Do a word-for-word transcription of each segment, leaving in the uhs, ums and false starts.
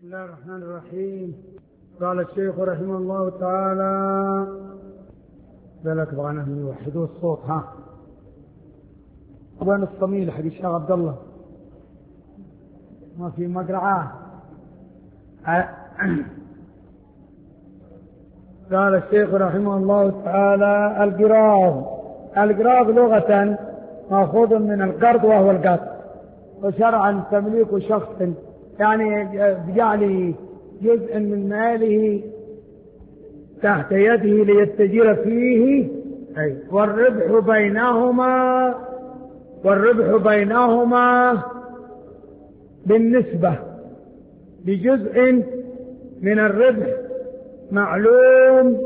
بسم الله الرحمن الرحيم. قال الشيخ رحمه الله تعالى ذلك بغانا من يوحدوا الصوت. ها وين الصميل حق الشيخ عبد الله؟ ما في مقرعة. قال الشيخ رحمه الله تعالى القراض. القراض لغة مأخوذ من القرض وهو القرض، وشرعا تمليك شخص يعني بجعل جزء من ماله تحت يده ليتجر فيه، أي والربح بينهما والربح بينهما بالنسبة لجزء من الربح معلوم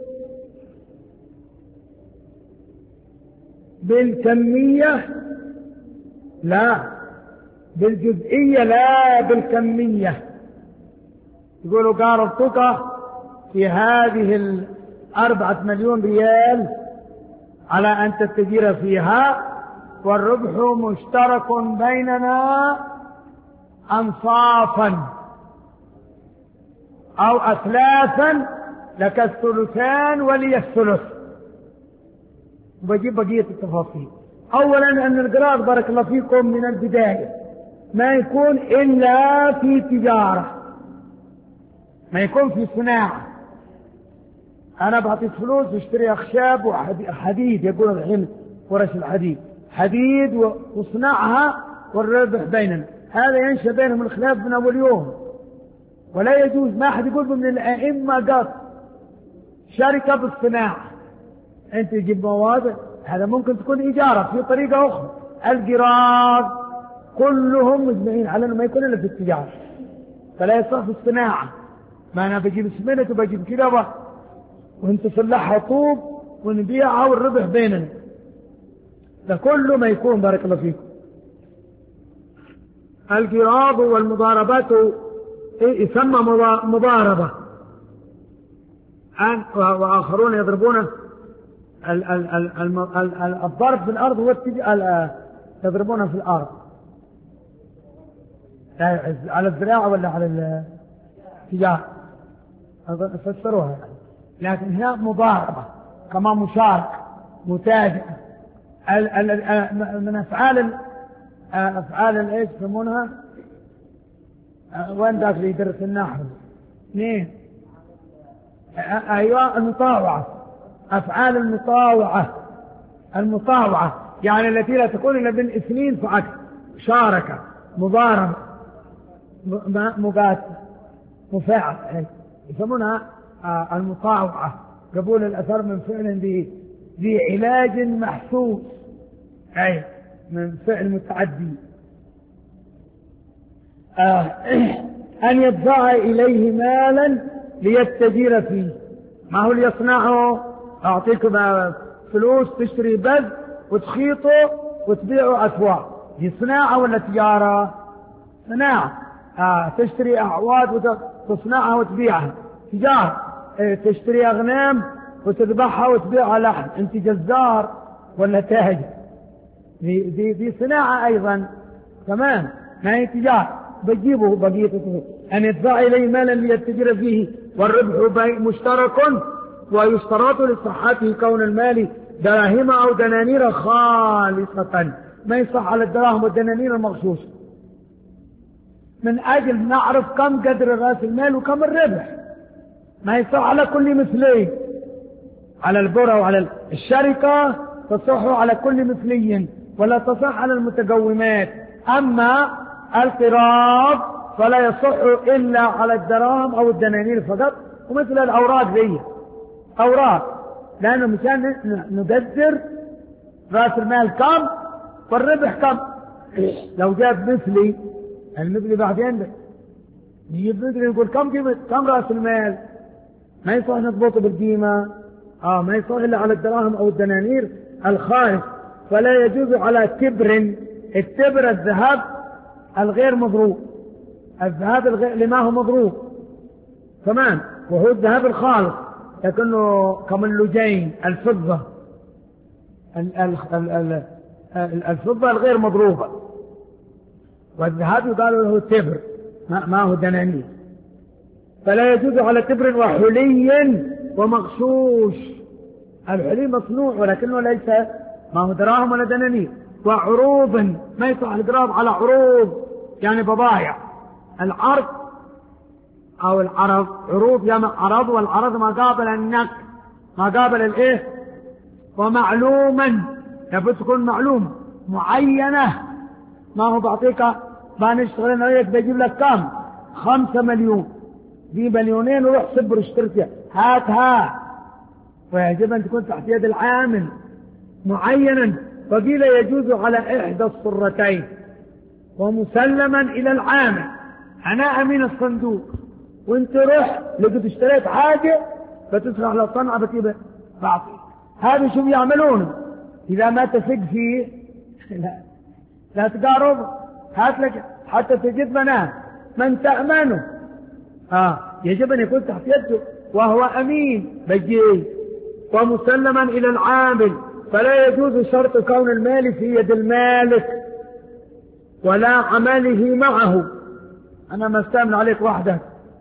بالكمية لا بالجزئية لا بالكمية. يقولوا قارضتك في هذه الأربعة مليون ريال على أن تتجر فيها، والربح مشترك بيننا أنصافا أو أثلاثا، لك الثلثان ولي الثلث. وبجيب بقية التفاصيل. أولا أن القراض بارك الله فيكم من البداية ما يكون إلا في تجارة، ما يكون في صناعة. أنا بعطيك فلوس اشتري أخشاب وحديد، يقول الحين ورش الحديد حديد واصنعها والربح بيننا، هذا ينشأ بينهم الخلاف من أول يوم، ولا يجوز. ما أحد يقول من الأئمة قط شركة بالصناعة، أنت تجيب مواد، هذا ممكن تكون إجارة في طريقة أخرى. القراض كلهم مجمعين على أنه ما يكون إلا في التجارة، فلا يصح في الصناعة. ما أنا بجيب سمنة وبجيب كده وانت تصلحها طوب ونبيعها والربح بيننا، ده كله ما يكون بارك الله فيكم. القراض والمضاربات يسمى مضاربة، وآخرون يضربون الضرب في الأرض يضربونه في الأرض على الزراعة ولا على التجارة فسروها، لكن هي مضاربة كما مشارك متاجر. من أفعال أفعال ايش يسمونها؟ وين ذاك اللي يدرس النحو؟ اثنين. أيوة المطاوعة. أفعال المطاوعة المطاوعة يعني التي لا تكون إلا بين اثنين فأكثر. شاركة، مضاربة، مقاتل، مفاعل، يسمونها المطاوعة. قبول الأثر من فعل ذي علاج محسوس، أي من فعل متعدي. آه أن يدفع إليه مالا ليتجر فيه. ما هو اللي يصنعه؟ أعطيك فلوس تشتري بذ وتخيطه وتبيعه أسواق، دي صناعة ولا تجارة؟ صناعة. آه تشتري أعواد وتصنعها وتبيعها، تجارة. اه تشتري أغنام وتذبحها وتبيعها لحم، أنت جزار ولا تاجر؟ دي, دي, دي صناعة أيضا، تمام، ما هي تجارة. بجيبه بقيته أن يدفع إليه مالا ليتجر فيه، والربح مشترك، ويشترط لصحته كون المال دراهم أو دنانير خالصة، ما يصح على الدراهم والدنانير المغشوشة، من أجل نعرف كم قدر رأس المال وكم الربح. ما يصح على كل مثلين، على البرة وعلى الشركة تصح على كل مثلي، ولا تصح على المتقومات. أما القراض فلا يصح إلا على الدراهم أو الدنانير فقط، ومثل الأوراق ذي أوراق، لأنه مشان نقدر رأس المال كم والربح كم. لو جاب مثلي، المثلي بعدين يجيب مثلي يقول كم جبت كم رأس المال، ما يصح نضبطه بالقيمة. آه ما يصح إلا على الدراهم أو الدنانير الخالص. فلا يجوز على تبر. التبر الذهب الغير مضروب، الذهب الغير لما هو مضروب تمام، وهو الذهب الخالص، لكنه كملوجين الفضة الفضة الغير مضروبة، والذهب يقال له تبر ما هو دنانير. فلا يجوز على تبر وحلي ومغشوش. الحلي مصنوع ولكنه ليس ما هو دراهم ولا دنانير. وعروض ما يصح الإضراب على عروض يعني بضائع. العرض أو العرض عروض يعني عرض، والعرض ما قابل النقد ما قابل الإيه. ومعلوما لابد تكون معلوم معينة. ما هو بعطيك ما نشتغل أنا وياك بجيب لك كم خمسة مليون دي مليونين وروح صبر اشتريها هاتها، ويجب أن تكون تحت يد العامل معينا. فقيل يجوز على إحدى الصرتين ومسلما إلى العامل. أنا أمين الصندوق وانت روح لقد اشتريت حاجة فتسرح للصنعة بتجيبها بعطيك. هذا شو بيعملون إذا ما تثق فيه لا لا تقارب هات لك حتى تجد مناه من تأمنه. آه يجب أن يكون تحت يده وهو أمين بجي ومسلما إلى العامل. فلا يجوز شرط كون المال في يد المالك ولا عمله معه. أنا ما استأمن عليك وحدك،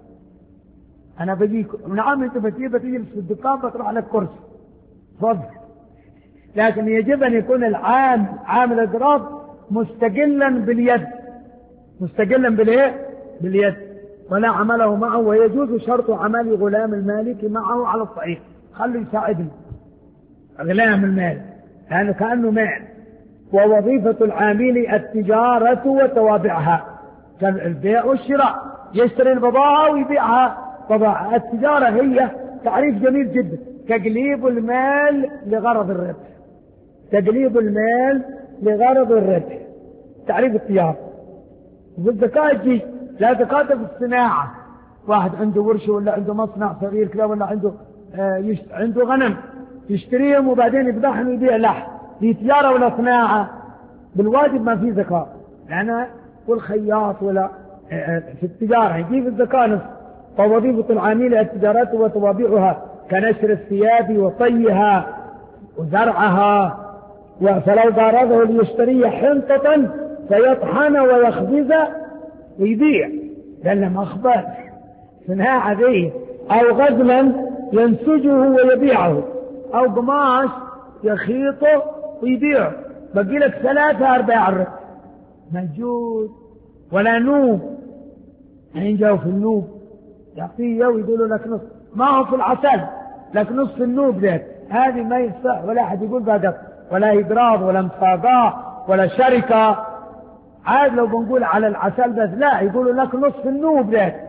أنا بجيك نعم أنت بتجي بتجلس في الدكان بطرح لك كرسي تفضل، لكن يجب أن يكون العامل عامل إضراب مستقلا باليد مستقلا بالإيه باليد ولا عمله معه. ويجوز شرط عمل غلام المالك معه على الصحيح. خلوا يساعدني غلام المال لأنه كأنه مال. ووظيفة العامل التجارة وتوابعها كالبيع والشراء، يشتري البضاعة ويبيعها بضاعة. التجارة هي تعريف جميل جدا تقليب المال لغرض الربح. تقليب المال لغرض الربح تعريف التجارة. والذكاء تجي لا ذكاء في الصناعة. واحد عنده ورشة ولا عنده مصنع صغير كذا ولا عنده آه يشت... عنده غنم يشتريهم وبعدين يذبحهم ويبيع لحم. دي تجارة ولا صناعة؟ بالواجب ما في ذكاء. يعني والخياط ولا آه في التجارة يجيب الذكاء نفسه. فوظيفة العامل التجارات وطوابعها كنشر الثياب وطيها وزرعها. فلو بارضه ليشتري حنطة فيطحن ويخبز ويبيع لأنه مخبز صناعة ذي. أو غزلا ينسجه ويبيعه، أو قماش يخيطه ويبيعه. بقي لك ثلاثة أرباع الربح موجود. ولا نوب حين جاءوا في النوب يعطيه ويقولوا لك نصف ما هو في العسل لك نصف النوب ذاك. هذه ما يصح ولا أحد يقول بعدك ولا إضراب ولا مصاداة ولا شركة. عاد لو بنقول على العسل بس لا يقولوا لك نصف النوب ذاك.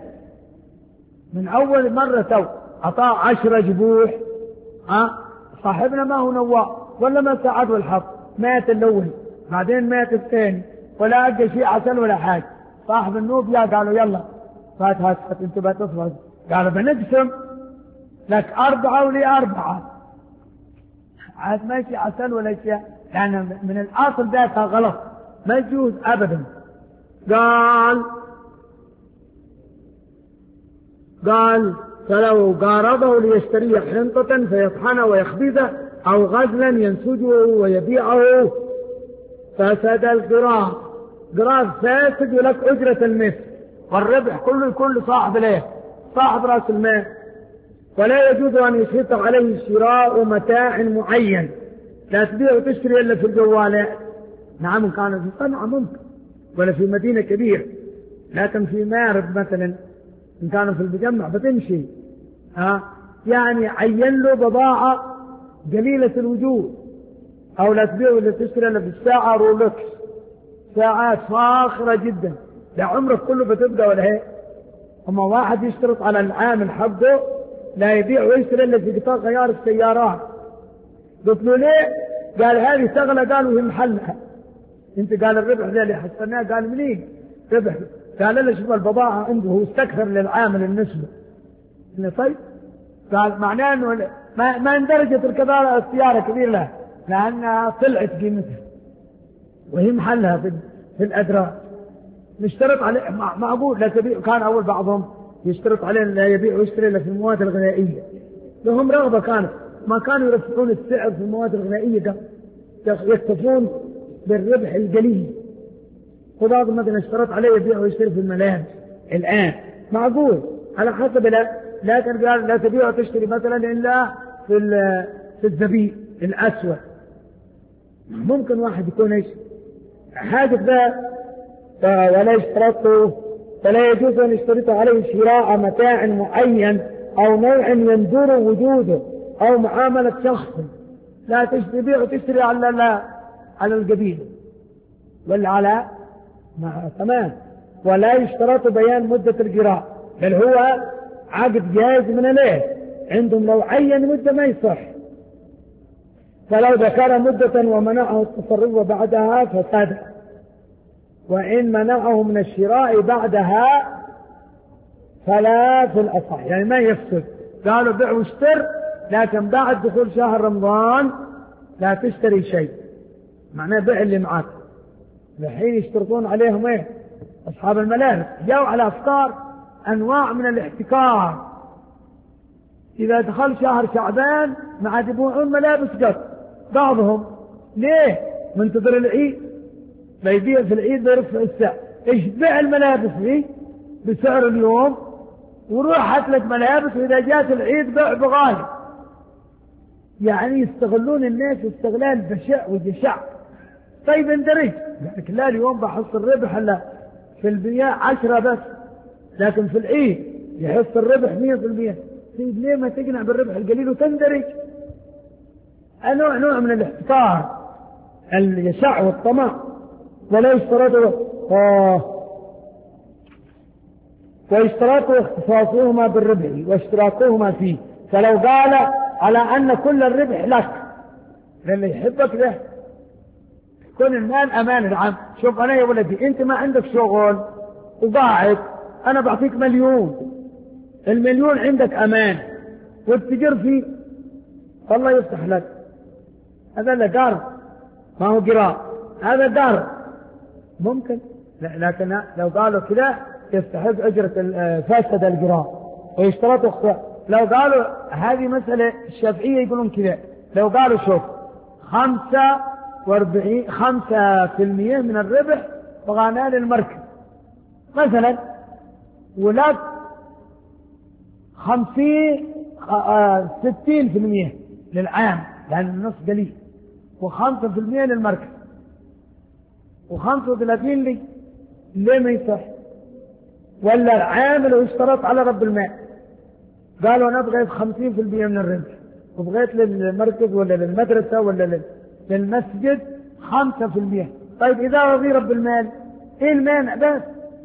من أول مرة تو أعطاه عشرة جبوح ها صاحبنا ما هو نواء ولا ما ساعد والحظ مات الأول بعدين مات الثاني ولا ألقى شيء عسل ولا حاجة. صاحب النوب يا قالوا يلا فات هات انت بتصفر قالوا بنقسم لك أربعة ولي أربعة. عاد ما شيء عسل ولا شيء يعني من الأصل ذاتها غلط ما يجوز أبدا. قال قال فلو قارضه ليشتري حنطة فيطحن ويخبزه أو غزلا ينسجه ويبيعه فسد القراض. قراض فاسد ولك أجرة المثل والربح كله يكون لصاحب له صاحب رأس المال. ولا يجوز أن يشرط عليه شراء متاع معين. لا تبيع وتشتري إلا في الجوالات. نعم كان في صنعاء ممكن ولا في مدينة كبيرة، لكن في مارب مثلا إن كانوا في المجمع بتمشي ها يعني عين له بضاعة قليلة الوجود. أو لا تبيع ولا تشتري إلا في الساعة رولكس ساعات فاخرة جدا لا عمرك كله بتبقى ولا هيك. أما واحد يشترط على العامل حقه لا يبيع ويشتري إلا في قطاع غيار السيارات. قلت له ليه؟ قال هذه شغلة قالوا هي محلها. انت قال الربح ذا اللي حسناه قال منين ربح؟ قال له شوف البضاعة عنده هو استكثر للعامل النسبة. قلنا طيب قال معناه انه ما, ما اندرجت الكبارة السيارة كبيرة له لأنها طلعت قيمتها وهي محلها في, في الأدراج. نشترط عليه معقول لا تبيع. كان أول بعضهم يشترط عليه لا يبيع ويشتري إلا في المواد الغذائية. لهم رغبة كانت ما كانوا يرفعون السعر في المواد الغذائية يكتفون بالربح القليل. وبعض مثلا اشترط عليه يبيع ويشتري في الملابس الآن معقول على حسب لا لكن قال لا تبيع وتشتري مثلا إلا في في الزبيب الأسود. ممكن واحد يكون ايش حاجة ده ولا يشترطه، فلا يجوز أن يشترط عليه شراء متاع معين أو نوع يندر وجوده أو معاملة شخص. لا تبيع وتشتري على لا على القبيلة ولا على مع تمام. ولا يشترط بيان مدة القراء، بل هو عقد جائز من الايه عندهم. لو عين مدة ما يصح، فلو ذكر مدة ومنعه التصرف بعدها فسد، وإن منعه من الشراء بعدها فلا في الأصح، يعني ما يفسد. قالوا بيع واشتر، لكن بعد دخول شهر رمضان لا تشتري شيء، معناه بيع اللي معك. الحين يشترطون عليهم ايه أصحاب الملابس، جاءوا على أفكار أنواع من الاحتكار. إذا دخل شهر شعبان ما عاد يبيعون ملابس قط بعضهم. ليه؟ منتظر العيد، بيبيع في العيد بيرفع السعر. ايش بيع الملابس دي بسعر اليوم، وروح هات لك ملابس وإذا جات العيد بيع بغالي. يعني يستغلون الناس استغلال بشع وجشع. طيب اندرج، لكن لا اليوم بحص الربح الا في البيع عشرة بس، لكن في العيد يحص الربح مية في المية. طيب ليه ما تقنع بالربح القليل وتندرج؟ نوع نوع من الاحتكار الجشع والطمع. ولا يشترط ويشترط اختصاصهما بالربح واشتراكهما فيه. فلو قال على أن كل الربح لك، لأن يحبك له كل المال أمان العام. شوف أنا يا ولدي أنت ما عندك شغل وقاعد، أنا بعطيك مليون، المليون عندك أمان والتجر فيه، الله يفتح لك. هذا لا قرض، ما هو قراء، هذا قرض ممكن. لكن لو قالوا كذا يستحق أجرة فاسد القراء ويشترطوا اختيار. لو قالوا هذه مسألة الشافعية يقولون كذا، لو قالوا شوف خمسة واربعين خمسة في المية من الربح بغانا للمركز مثلا، ولك خمسين ستين في المية للعام لأن النص قليل، وخمسة في المية للمركز، وخمسة وثلاثين لي. ليه ما يصح؟ ولا العامل واشترط على رب المال، قالوا أنا بغيت خمسين في المية من الربح، وبغيت للمركز ولا للمدرسة ولا للمسجد خمسة في المية. طيب إذا رضي رب المال إيه المانع؟ بس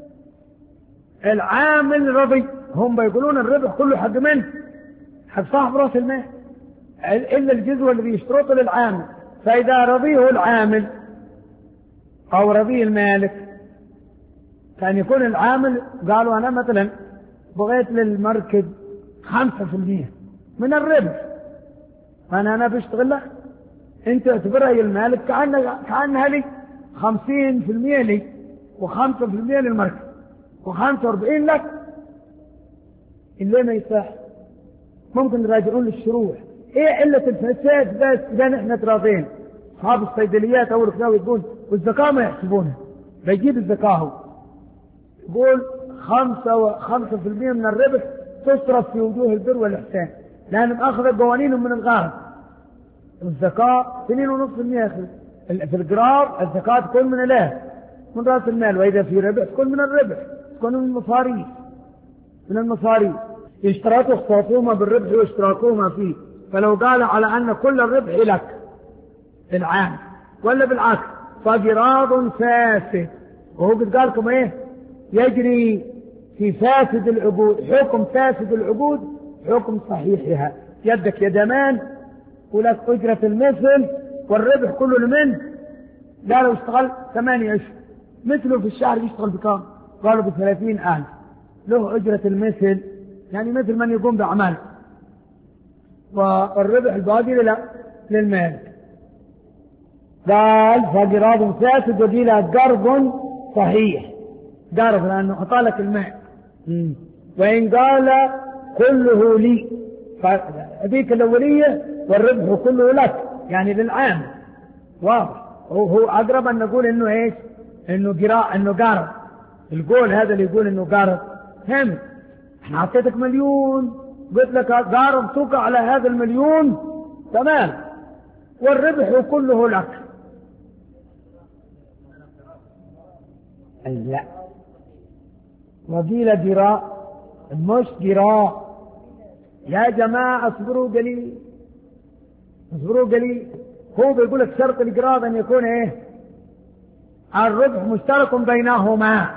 العامل رضي، هم بيقولون الربح كله حق من؟ حق صاحب رأس المال، إلا الجزء اللي بيشترطه للعامل. فإذا رضيه العامل أو رضيه المالك، كان يكون العامل قالوا أنا مثلا بغيت للمركز خمسة في المية من الربح، فأنا أنا بشتغل له، أنت اعتبرها يا المالك كأنها كأنها لي خمسين في المية لي، وخمسة في المية للمركز، وخمسة واربعين لك. اللي ما يصح ممكن يراجعون للشروع. ايه علة الفساد؟ بس اذا نحن تراضين اصحاب الصيدليات او الكلاوي يقول والزكاة ما يحسبونها، بيجيب الزكاة هو يقول خمسة وخمسة في المية من الربح تصرف في وجوه البر والإحسان، لأنهم أخذ قوانينهم من الغرب. الزكاة اثنين ونصف في المية في القرار، الزكاة تكون من الايه من رأس المال، وإذا في ربح تكون من الربح، تكون من المصاريف من المصاريف. يشترطوا اختصاصهما بالربح واشتراكهما فيه. فلو قال على أن كل الربح لك العام، ولا بالعكس فقراض فاسد، وهو قد قال لكم ايه يجري في فاسد العقود حكم فاسد العقود حكم صحيحها، يدك يدمان ولك أجرة المثل والربح كله لمن؟ لا لو اشتغل ثمانية أشهر مثله في الشهر يشتغل بكام؟ قالوا بثلاثين ألف، له أجرة المثل، يعني مثل من يقوم بأعمال، والربح الباقي لا للمال. قال فقراض فاسد وقيل قرض صحيح، قرض لأنه أعطى لك الماء. وإن قال كله لي، فهذيك الأولية والربح كله لك يعني للعام، واضح. هو أقرب أن نقول إنه إيش؟ إنه قراء إنه قرض. القول هذا اللي يقول إنه قرض هم احنا اعطيتك مليون، قلت لك قاربتك على هذا المليون، تمام، والربح كله لك. لا، وقيل جراء مش جراء. يا جماعة اصبروا قليل، اصبروا قليل. هو بيقول لك شرط القراض ان يكون ايه؟ الربح مشترك بينهما.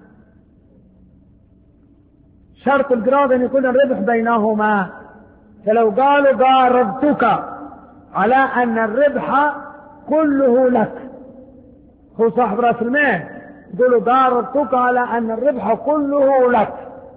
شرط القراض ان يكون الربح بينهما. فلو قالوا قارضتك على ان الربح كله لك، هو صاحب راس المال، يقولوا قارضتك على ان الربح كله لك،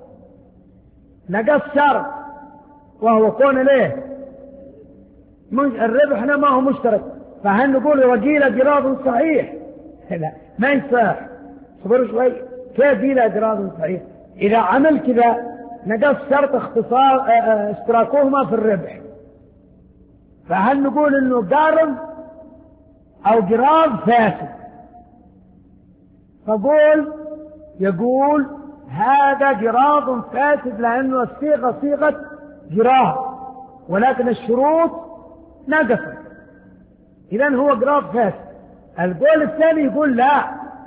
نقص شرط وهو كون ليه مش الربح ما هو مشترك، فهل نقول وقيل قراض صحيح؟ لا، ما يصح. صبروا شوي، كيف قيل قراض صحيح؟ إذا عمل كذا نقص شرط اختصار اشتراكهما في الربح، فهل نقول انه قارض او قراض فاسد؟ فقول يقول هذا قراض فاسد لأنه الصيغة صيغة قراض ولكن الشروط نقصت، إذن هو قراض فاسد. القول الثاني يقول لا،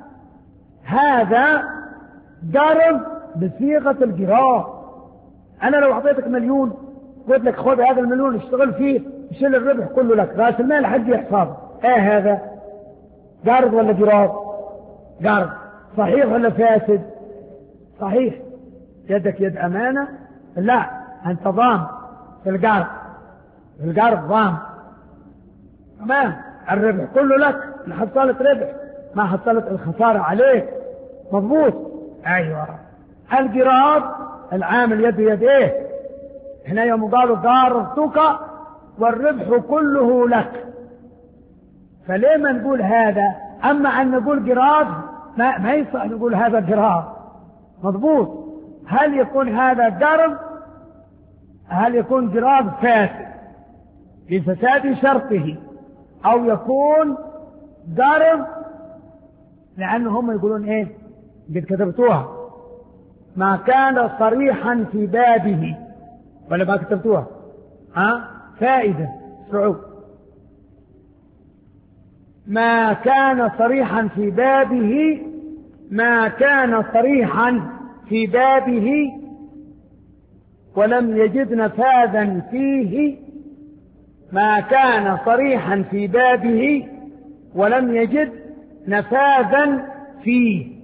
هذا قرض بصيغة القراض. أنا لو أعطيتك مليون قلت لك خذ هذا المليون اشتغل فيه يشيل الربح كله لك، رأس المال حق حسابه، ايه هذا قرض ولا قراض؟ قرض. صحيح ولا فاسد؟ صحيح. يدك يد أمانة؟ لا، أنت ضام في القرض، القرض ضام، تمام، الربح كله لك، ما حصلت ربح، ما حصلت الخسارة عليك، مضبوط. أيوة. القراض العامل يد يد ايه؟ هنا يوم قالوا قارضتك والربح كله لك، فليه ما نقول هذا؟ أما أن نقول قراض ما, ما يصح نقول هذا قراض، مضبوط. هل يكون هذا قرض؟ هل يكون قراض فاسد لفساد شرطه، أو يكون قرض لأنه هم يقولون إيه؟ قد كتبتوها ما كان صريحا في بابه، ولا ما كتبتوها؟ ها؟ فائدة سعود. ما كان صريحا في بابه، ما كان صريحا في بابه ولم يجد نفاذا فيه، ما كان صريحا في بابه ولم يجد نفاذا فيه،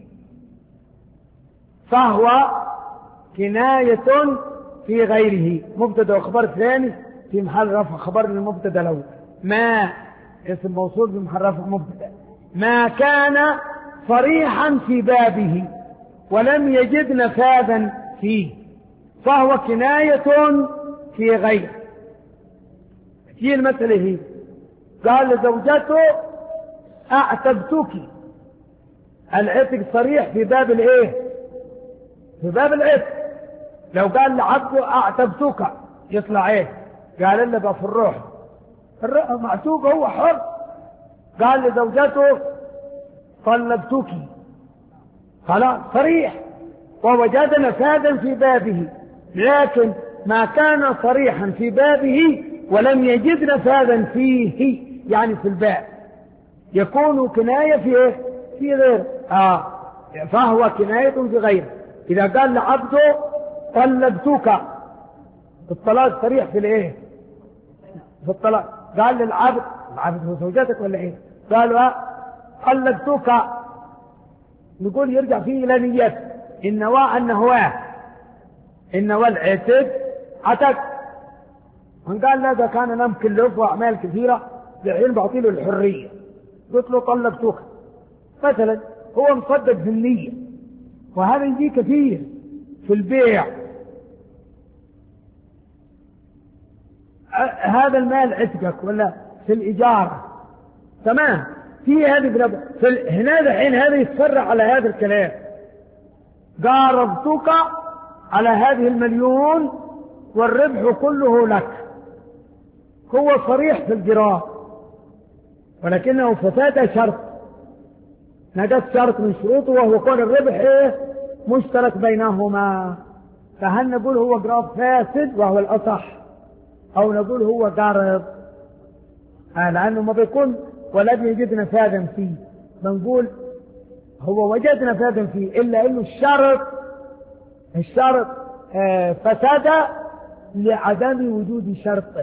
فهو كناية في غيره. مبتدأ وخبر ثاني في محل رفع خبر للمبتدأ الأول. ما اسم موصول في محل رفع مبتدأ. ما كان صريحا في بابه ولم يجد نفاذا فيه، فهو كناية في غيره. هي المسألة هي قال لزوجته أعتبتك، العتق صريح في باب الايه؟ في باب العتق. لو قال لعبده أعتبتك يطلع ايه؟ قال اللي بقى في الروح، الروح معتوق هو حر. قال لزوجته طلبتك، خلاص صريح ووجد نفاذا في بابه. لكن ما كان صريحا في بابه ولم يجد نفاذا فيه، يعني في الباب، يكون كناية في ايه؟ في غير آه فهو كناية في غيره. إذا قال لعبده طلبتك، الطلاق صريح في الايه؟ في الطلاق. قال للعبد، العبد هو زوجتك ولا ايه؟ قالوا طلبتك، نقول يرجع فيه إلى نيته، إن نوى أن هواه، إن نوى العتق عتق. من قال لا، ده كان نام كله وأعمال كثيرة الحين بعطي له الحرية، قلت له طلبتك مثلا، هو مصدق في النية، وهذا يجي كثير في البيع. هذا المال عتقك ولا في الإجارة، تمام، في هذه بلاب. هنا الحين هذا يتفرع على هذا الكلام، قارضتك على هذه المليون والربح كله لك، هو صريح في القراض ولكنه فساد شرط، نقص شرط من شروطه، وهو كون الربح ايه؟ مشترك بينهما. فهل نقول هو قراض فاسد وهو الأصح، أو نقول هو قرض؟ آه لأنه ما بيكون ولم يجد نفاذا فيه، بنقول هو وجد نفاذا فيه إلا إنه الشرط الشرط آه فسد لعدم وجود شرطه.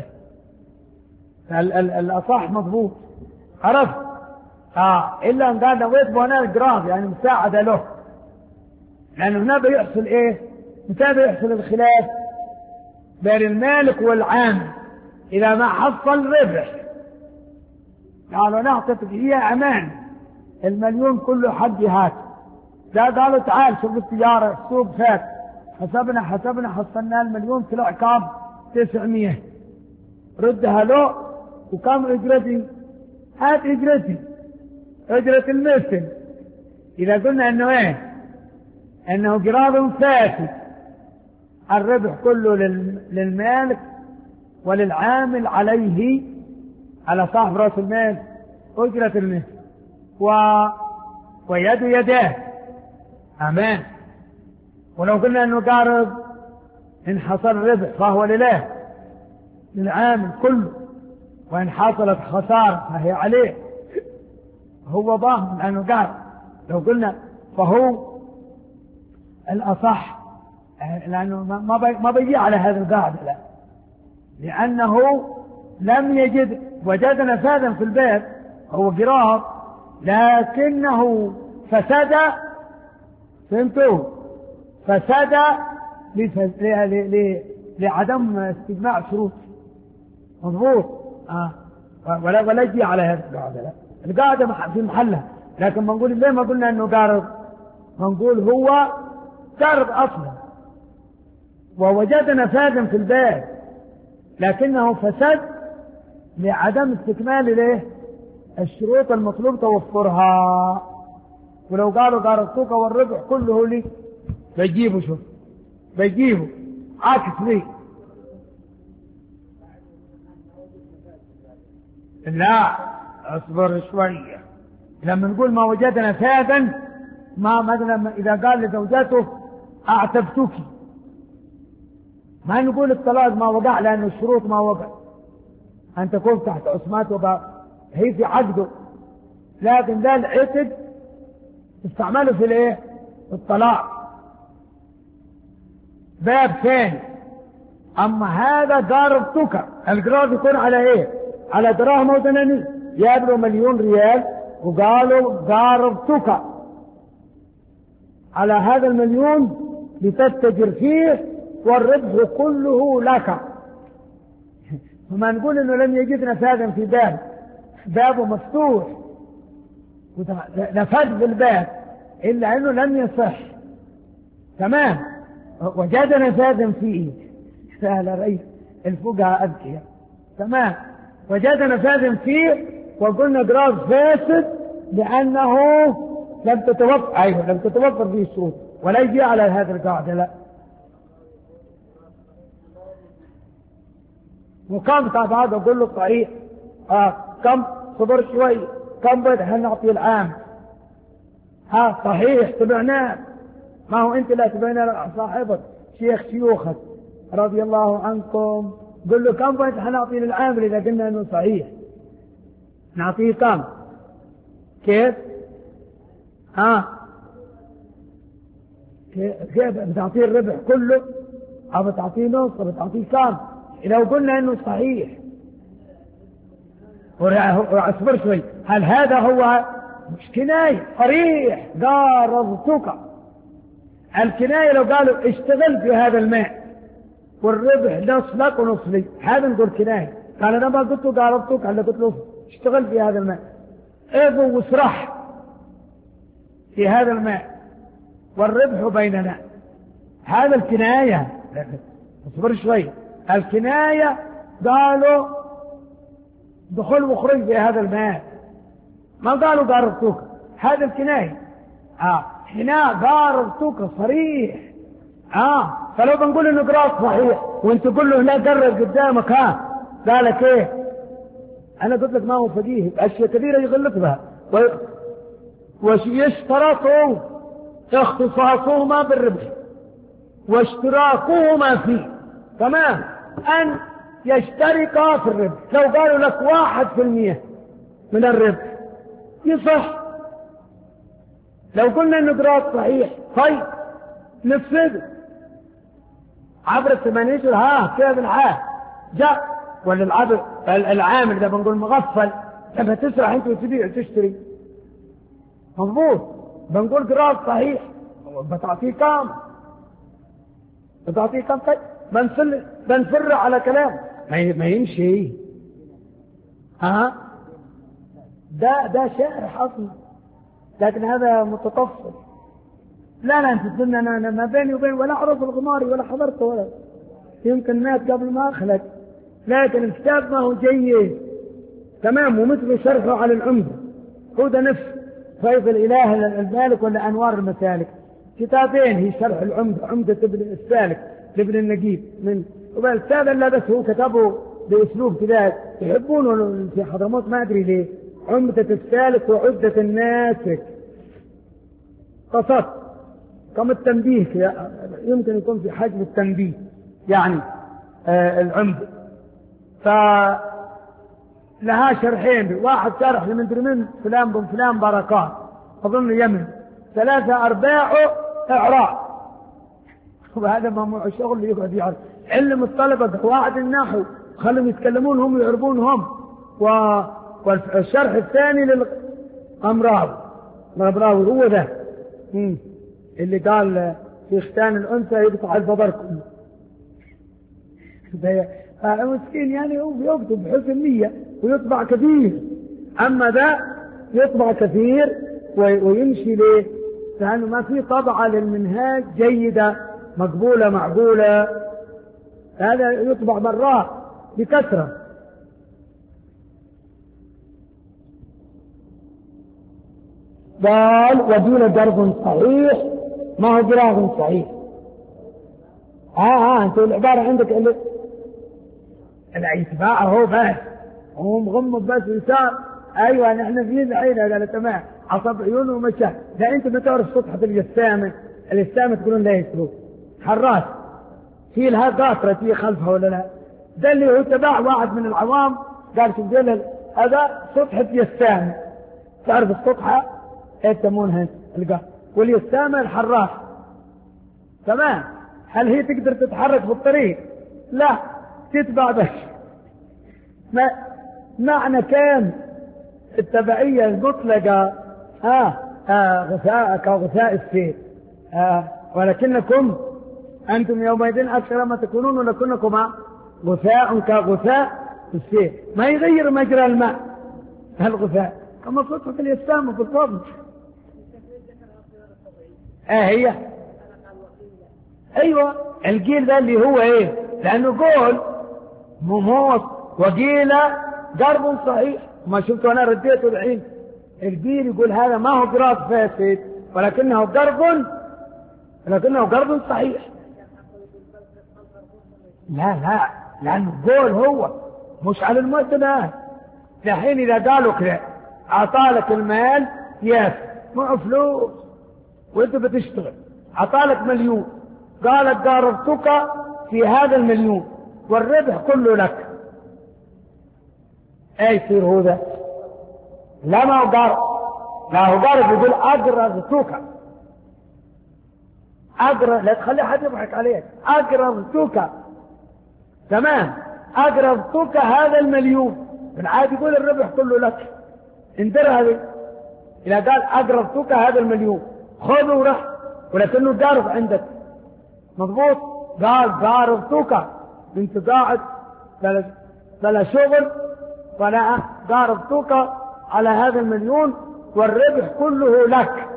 الأصح مضبوط، عرفت؟ آه إلا أن قال نويت بناء القراض يعني مساعدة له، لأنه هنا بيحصل إيه؟ متى بيحصل الخلاف بين المالك والعام؟ إذا ما حصل ربح قالوا نعطيك هي أمان المليون كله حقي هات، لا قالوا تعال شوف التجارة السوق فات، حسبنا حسبنا حصلنا المليون طلع كام؟ تسعمية، ردها له وكم اجرتي؟ هات اجرتي، اجرة المثل. اذا قلنا انه ايه؟ انه قراض فاسد، الربح كله للمالك وللعامل عليه على صاحب راس المال اجرة المثل و... ويد يداه امان. ولو قلنا انه قارض ان حصل ربح فهو لله للعامل كله، وإن حصلت خسارة فهي عليه، هو ضامن لأنه قال. لو قلنا فهو الأصح، لأنه ما بيجي على هذا القاعدة، لا، لأنه لم يجد وجد نفاذا في البيت، هو قراض لكنه فسد، فهمتوا؟ فسد لعدم استجماع شروط، مضبوط. آه. ولا ولا يجي على هذه القاعدة، لا، القاعدة في محلها. لكن بنقول ليه ما قلنا انه قارض؟ بنقول هو قارض اصلا ووجد نفاذا في البيت، لكنه فسد لعدم استكمال له الشروط المطلوب توفرها. ولو قالوا قارضتك والربح كله لي بيجيبوا، شوف بيجيبوا عكس لي. لا اصبر شوية، لما نقول ما وجدنا نفاذا، ما مثلا إذا قال لزوجته أعتبتك، ما نقول الطلاق ما وقع لأن الشروط ما وقع، أن تكون تحت عصمات وباء، هي في عقده، لكن ذا العتد استعمله في الايه؟ الطلاق، باب ثاني. أما هذا قارضتك، القراض يكون على ايه؟ على دراهم ودنانير، يبلغ مليون ريال وقالوا قارضتك على هذا المليون لتتجر فيه والربح كله لك. وما نقول انه لم يجد نفاذا في باب، بابه مفتوح نفذ في الباب، الا انه لم يصح. تمام، وجد نفاذا فيه، سهل رئيس الفقهاء أذكياء. تمام، وجد نفاذا فيه وقلنا قراض فاسد لأنه لم تتوفر، أيوه لم تتوفر فيه الشروط، ولا يجي على هذا القاعدة، لا. وكم طبعا هذا أقول له صحيح، آه كم صبر شوي، كم بد هنعطي العام، ها صحيح تبعناه، ما هو أنت لا تبعنا صاحبك شيخ شيوخك رضي الله عنكم، قل له كم بد هنعطي للعامل إذا قلنا أنه صحيح، نعطيه كم؟ كيف؟ ها كيف بتعطيه الربح كله أو بتعطيه نص أو بتعطيه كم؟ لو قلنا أنه صحيح. واصبر شوي، هل هذا هو مش كناية صريح قارضتك؟ الكناية لو قالوا اشتغل في هذا الماء والربح نص لك ونص لي، هذا نقول كناية. قال أنا ما قلت له قارضتك، هل قلت له اشتغل في هذا الماء، اذو واسرح في هذا الماء والربح بيننا، هذا الكناية. اصبر شوي، الكناية قالوا دخول وخروج في هذا الماء، ما قالوا قارضتك، هذا الكناية. اه هنا قارضتك صريح، اه فلو بنقول انه قراض صحيح وانت تقول له لا قرر قدامك، ها قالك ايه؟ انا قلت لك ما هو فقيه، اشياء كثيره يغلط بها، ويشترطوا اختصاصهما بالربح، واشتراكهما فيه. تمام، أن يشتركا في الربح. لو قالوا لك واحد في المية من الربح يصح. لو قلنا انه قراض صحيح طيب نفذه عبر الثمانية اشهر. ها كيف الحال جاء ولا العبر العامل ده بنقول مغفل تبى تسرح انت وتبيع تشتري مضبوط. بنقول قراض صحيح بتعطيه كام بتعطيه كام طيب بنفر بنفر على كلام ما يمشي. ها ده ده شعر حصل لكن هذا متطفل. لا لا انت تقول انا انا ما بيني وبين ولا اعرف الغماري ولا حضرته ولا يمكن مات قبل ما اخلق، لكن الكتاب ما هو جيد تمام. ومثل شرحه على العمدة هو ده نفس فيض الاله المالك ولا انوار المسالك، كتابين هي شرح العمدة عمدة ابن السالك لابن النجيب من والكتاب الا بس هو كتبه باسلوب كذا يحبونه في حضرموت ما ادري ليه، عمدة السالك وعدة الناسك قصص كم التنبيه يمكن يكون في حجم التنبيه يعني آه العمدة. فلها شرحين، واحد شرح لمدري من فلان بن فلان بركات اظن يمن ثلاثة ارباعه اعراب وهذا ما الشغل اللي يقعد يعرف علم الطلبة قواعد النحو خلهم يتكلمون هم يعربون هم و... والشرح الثاني للأمراوي الأمراوي هو ده مم. اللي قال في ختان الأنثى يقطع الببر كله مسكين يعني هو يكتب بحسن نية ويطبع كثير، أما ده يطبع كثير ويمشي ليه لأنه ما في طبعة للمنهاج جيدة مقبولة معقولة، هذا يطبع مرات بكثرة. قال ودون درب صحيح ما هو قراض صحيح. ها ها انت العبارة عندك اللي الاتباع هو بس هو مغمض بس يسار ايوه نحن في الحين قال تمام عصب عيونه ومشى. لا انت ما تعرف سطحة الجسامة الجسامة تقولون لا يسلوك حراس في لها قاطرة في خلفها ولا لا. ده اللي هو تبع واحد من العوام قال شوف ديل هذا سطحة جسامة تعرف السطحة يسمونها القاطرة والجسامة الحراس تمام. هل هي تقدر تتحرك في الطريق؟ لا تتبع بس. ما معنى كان التبعية المطلقة آه آه غثاء كغثاء السيل آه ولكنكم أنتم يومئذ أكثر ما تكونون ولكنكم غثاء كغثاء السيل ما يغير مجرى الماء هالغثاء كما صدفة اليسام بالضبط. آه هي أيوة الجيل ده اللي هو إيه لأنه قول مموت وقيلة قرب صحيح ما شفته أنا رديته الحين الجيل يقول هذا ما هو قراض فاسد ولكنه قرب ولكنه قرب صحيح. لا لا لأنه قول هو مش على المؤتمات. الحين إذا قالوا كده أعطالك المال ياس معه فلوس وانت بتشتغل أعطالك مليون قالك قاربتك في هذا المليون والربح كله لك اي يصير هو ده؟ لا ما هو قارب لا هو قارب يقول أقرضتك أقرض لا تخلي حد يضحك عليك أقرضتك تمام أقرضتك هذا المليون بالعادي يقول الربح كله لك اندر هذه إذا قال أقرضتك هذا المليون خذه ورح ولكنه قارب عندك مضبوط. قال قارضتك انت قاعد فلا شغل فلا قارضتك على هذا المليون والربح كله لك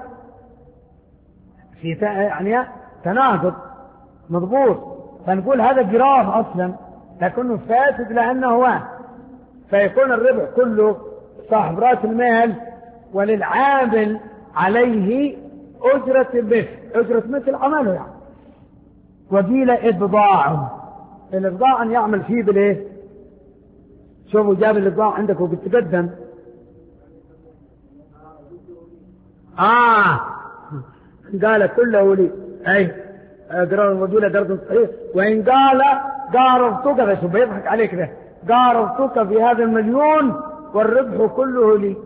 في يعني تناقض مضبوط. فنقول هذا قراض اصلا لكنه فاسد لانه وهم فيكون الربح كله صاحب راس المال وللعامل عليه اجرة مثل اجرة مثل عمله يعني. وقيل إبضاع الإبضاع أن يعمل فيه بالإيه؟ شوفوا جاب الإبضاع عندك وبتقدم آه قال كله لي أي قرار الرجولة قرض صحيح. وإن قال قارضتك، بس بيضحك عليك ده، قارضتك في هذا المليون والربح كله لي،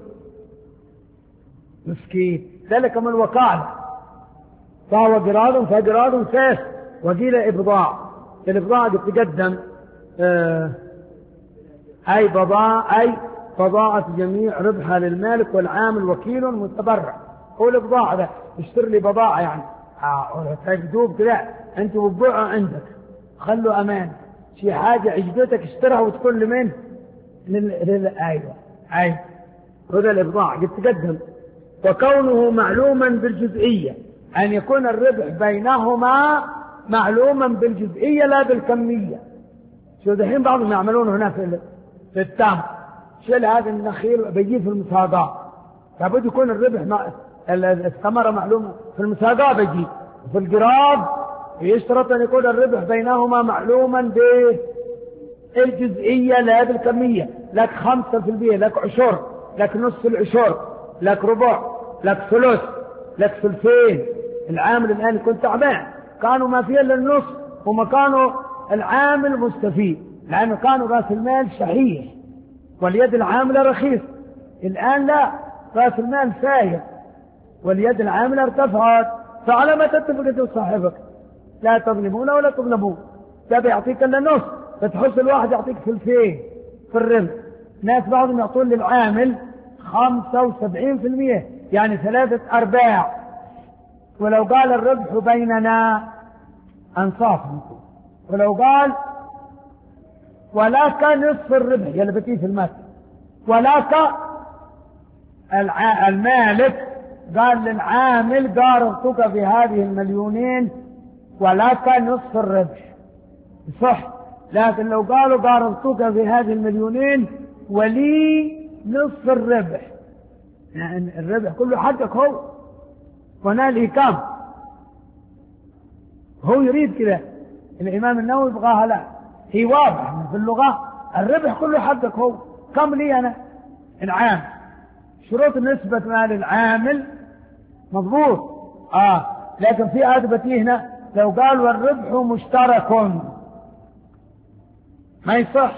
مسكين. ذلك من الوكالة، فهو قراض فقراض سيف. وقيل إبضاع، الإبضاع تقدم آه أي بضاعة، أي بضاعة جميع ربحها للمالك والعامل وكيل متبرع. هو الإبضاع ده اشتري لي بضاعة يعني آه تكذوب كده، أنت وبضعها عندك، خلوا أمان، شي حاجة عجبتك اشترها وتكون لمن؟ لل... لل... أيوة أيوة هذا الإبضاع قد تقدم. وكونه معلوما بالجزئية، أن يكون الربح بينهما معلوما بالجزئية لا بالكمية. شو دحين بعضهم يعملون هنا في في التام، شيل هذا النخيل بيجي في المساقات، لابد يكون الربح مع الثمرة معلومة في المساقات بيجي. في القراض يشترط أن يكون الربح بينهما معلوما بالجزئية لا بالكمية. لك خمسة في المية، لك عشر، لك نصف العشر، لك ربع، لك ثلث، لك ثلثين. العامل الآن يكون تعبان، كانوا ما فيه إلا النصف، وما كانوا العامل مستفيد، لأنه كانوا رأس المال شحيح واليد العاملة رخيص. الآن لا، رأس المال ساير واليد العاملة ارتفعت. فعلى ما تتفق أنت وصاحبك لا تظلمون ولا تظلمون، ده بيعطيك إلا النصف، فتحس الواحد يعطيك ثلثين في الربح. ناس بعضهم يعطون للعامل خمسة وسبعين في المية، يعني ثلاثة أرباع. ولو قال الربح بيننا أنصاف، ولو قال ولك نصف الربح يلي بتيه في المال، ولك المالك قال للعامل قارضتك في هذه المليونين ولك نصف الربح صح. لكن لو قالوا قارضتك في هذه المليونين ولي نصف الربح، يعني الربح كله حقك هو، ونال كم هو يريد كده. الإمام النووي يبغاها لا، هي واضح في اللغة الربح كله حقك هو، كم لي أنا العام. شروط نسبة مال العامل مضبوط آه، لكن في أثبتي هنا لو قال والربح مشترك ما يصح،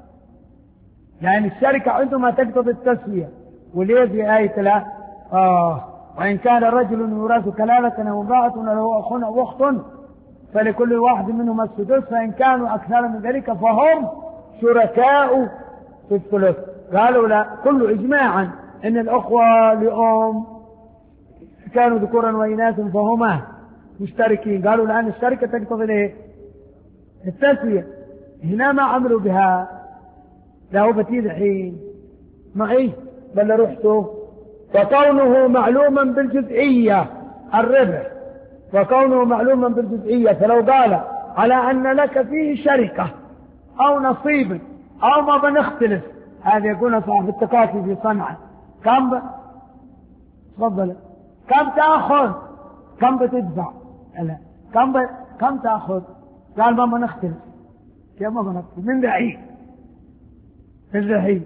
يعني الشركة عندما تقتضي التسوية. وليه في آية لا آه وإن كان رجل يورث كلالة أو امرأة له أخ أو أخت فلكل واحد منهما السدس، فإن كانوا أكثر من ذلك فهم شركاء في الثلث. قالوا لا، كل إجماعا إن الأخوة لأم كانوا ذكورا وإناثا فهما مشتركين. قالوا لأن الشركة تقتضي الايه؟ التسوية. هنا ما عملوا بها، لا هو بتيجي الحين معي بل رحته. وكونه معلوما بالجزئية الربح، وكونه معلوما بالجزئية، فلو قال على أن لك فيه شركة أو نصيب أو ما بنختلف، هذا يكون صاحب التكاتي في صنعة. كم ب... تفضل كم تأخذ، كم بتدفع، لا كم ب... كم تأخذ، قال ما بنختلف، كيف ما بنختلف من بعيد من بعيد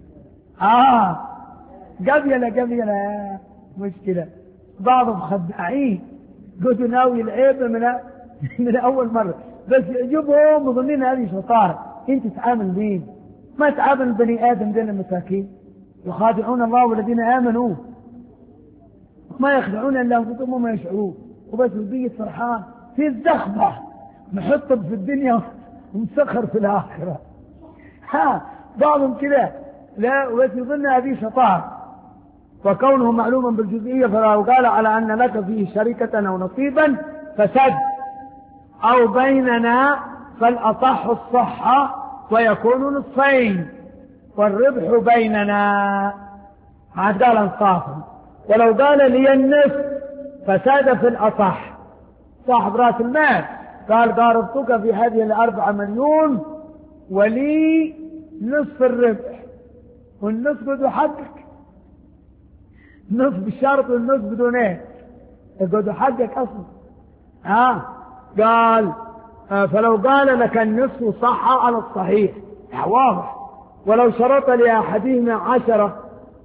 آه قبيلة قبيلة مشكلة. بعضهم خداعين قلتوا ناوي العيب من من أول مرة، بس يعجبهم مظنين هذه شطارة. أنت تعامل مين؟ ما تعامل بني آدم دين المساكين، يخادعون الله والذين آمنوا ما يخدعون إلا أنفسهم وما يشعرون. وبس البيت فرحان في الزخبة محطب في الدنيا ومسخر في الآخرة. ها بعضهم كده لا، وبس يظن هذه شطارة. وكونه معلوما بالجزئية، فلو قال على أن لك فيه شركة أو نصيبا فسد أو بيننا فالأصح الصحة ويكون نصفين والربح بيننا، عاد قال انصافا. ولو قال لي النصف فساد في الأصح. صاحب رأس المال قال قارضتك في هذه الأربعة مليون ولي نصف الربح، والنصف بدو حقك، نصف بالشرط والنصف بدون ايه، بدو حقك اصلا. ها آه. قال آه فلو قال لك النصف صح على الصحيح واضح. ولو شرط لأحدهما عشرة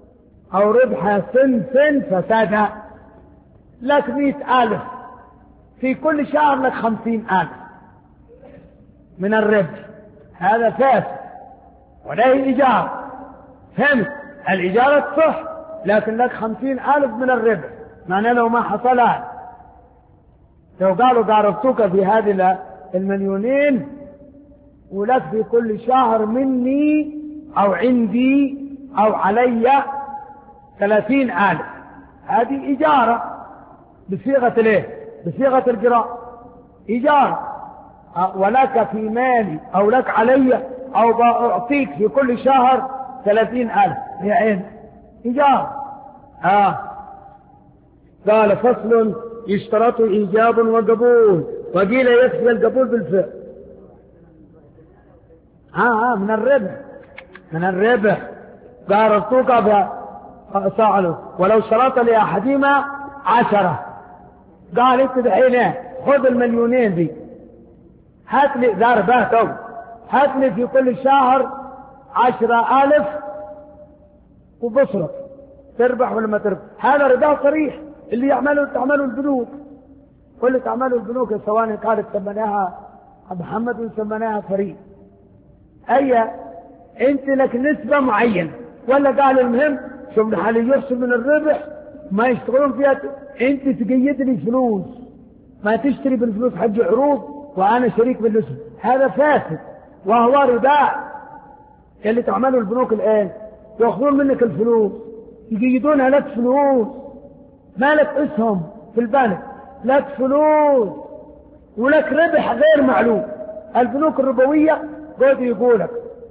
أو ربح سن سن فساد. لك مئة ألف في كل شهر لك خمسين ألف من الربح، هذا فاسد ولا هي إيجار. فهمت؟ الإيجار تصح، لكن لك خمسين ألف من الربح، معناه لو ما حصل هذا، لو قالوا قاربتك في هذه المليونين ولك في كل شهر مني أو عندي أو علي ثلاثين ألف، هذه إجارة بصيغة الايه؟ بصيغة القراء، إجارة. ولك في مالي أو لك علي أو بأعطيك في كل شهر ثلاثين ألف، هي عين إجارة. آه. قال فصل يشترط إيجاب وقبول، وقيل يكفي القبول بالفعل. آه, آه من الربح، من الربح قاربتوك فصعلوا ولو شرط لأحدهما عشرة. قال انت دحين خذ المليونين دي، هات لي دار باتو، هات لي في كل شهر عشرة ألف وبصرف، تربح ولا ما تربح. هذا ربا صريح اللي يعملوا تعملوا البنوك، واللي تعملوا البنوك سواء قالت سمناها محمد وسمناها فريد، أي انت لك نسبة معينة، ولا قال المهم شوف الحالي يحصل من الربح ما يشتغلون فيها، انت تقيد لي فلوس، ما تشتري بالفلوس حق عروض وانا شريك بالنسبة، هذا فاسد وهو ربا. اللي تعملوا البنوك الان ياخذون منك الفلوس يقيدونها لك فلوس، ما لك اسهم في البنك، لك فلوس ولك ربح غير معلوم. البنوك الربوية قد يقولك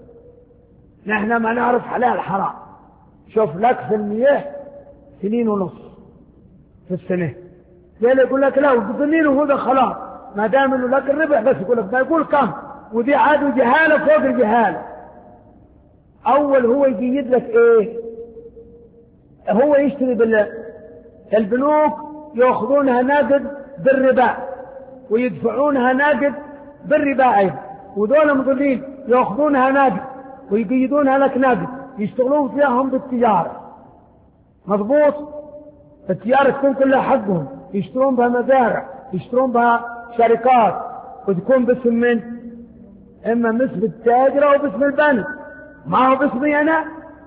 نحن ما نعرف حلال حرام، شوف لك في المياه سنين ونص في السنة، قال يقول لك لا وقتلين وهذا خلاص ما دام انه لك الربح، بس يقول لك ما يقول كم، ودي عاد جهالة فوق الجهالة. اول هو يجيد لك ايه؟ هو يشتري بال البنوك ياخذونها نقد بالربا ويدفعونها نقد بالربا ايضا، ودول مضلين ياخذونها نقد ويقيدونها لك نقد، يشتغلون فيها هم بالتجارة. مضبوط؟ التجارة تكون كلها حقهم، يشترون بها مزارع، يشترون بها شركات، وتكون باسم من؟ اما باسم التاجرة او باسم البنك، ما هو باسمي انا.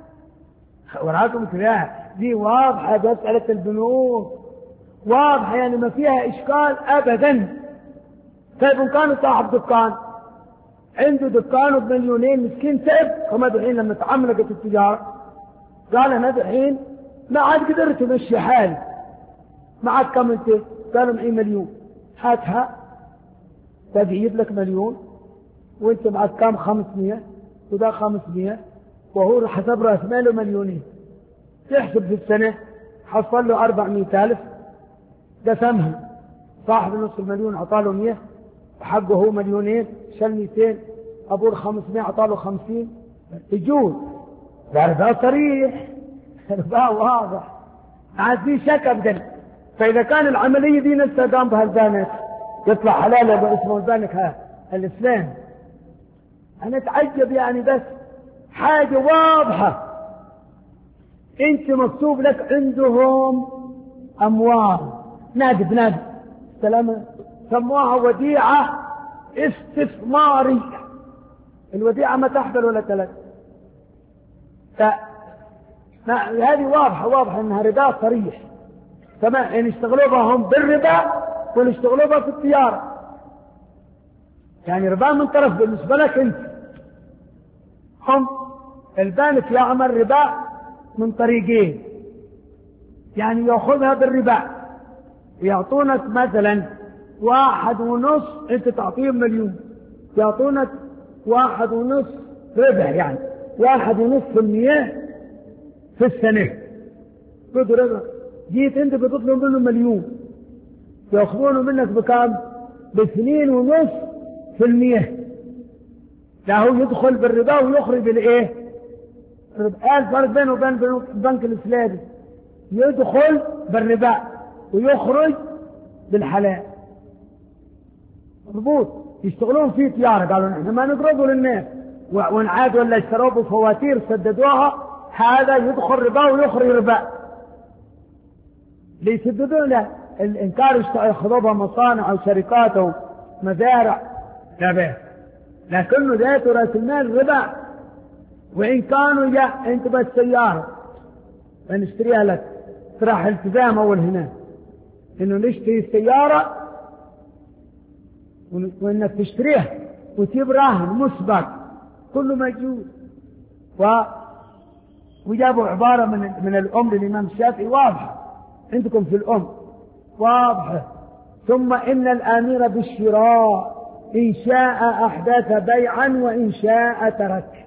وراكم كلها دي واضحة، مسألة البنوك واضحة يعني ما فيها اشكال ابدا. طيب ان كان صاحب دكان عنده دكان بمليونين مسكين تعب، كما دحين لما تعملقت التجارة قال انا دحين ما عاد قدرت امشي حالي، معك كم انت؟ قالوا معي مليون، هاتها تجيب لك مليون وانت معك كم؟ خمسمية، وده خمسمية، وهو حسب راس ماله مليونين، تحسب في السنة حصل له أربعمية ألف، قسمها صاحب نص المليون عطاله مية وحقه هو مليونين، شال ميتين، أبوه خمسمية عطاله خمسين، يجوز. ده ربا صريح، ربا واضح، عاد في شك أبدا. فإذا كان العملية دي نفسها قام بها البنك يطلع حلال باسمه البنك ها الإسلام. أنا أتعجب يعني، بس حاجة واضحة، أنت مكتوب لك عندهم أموال نقد نقد سلام، سموها وديعة استثمارية. الوديعة ما تحضر ولا ثلاث، هذه واضحة واضحة انها ربا صريح. تمام، ان اشتغلوا بها هم بالربا ولا اشتغلوا بها في التجارة، يعني ربا من طرف بالنسبة لك انت. هم البنك يعمل ربا من طريقين، يعني يأخذها بالربا ويعطونك مثلا واحد ونص، انت تعطيهم مليون يعطونك واحد ونص ربح، يعني واحد ونص في المياه في السنة بدو ربح. جيت انت بتطلب منه مليون يأخذونه منك بكام؟ باثنين ونص في المياه. لا هو يدخل بالربا ويخرج بالايه؟ الفرق بينه وبين البنك الاسلامي، يدخل بالربا ويخرج بالحلال. مضبوط، يشتغلون فيه تجارة، قالوا نحن ما نقرضوا للناس ونعاد ولا اشتروا بفواتير سددوها، هذا يدخل ربا ويخرج ربا. ليسددون له، إن كانوا ياخذوها مصانع أو شركات أو مزارع لا بأس، لكنه ذاته رأس المال ربا. وإن كانوا جاء أنت بس سيارة فنشتريها لك، تراح التزام أول هنا إنه نشتري السيارة وإنك تشتريها وتجيب راهن مسبق كله موجود. و... وجابوا عبارة من من الأم للإمام الشافعي واضحة عندكم في الأم واضحة: ثم إن الآمر بالشراء إن شاء أحدث بيعا وإن شاء ترك.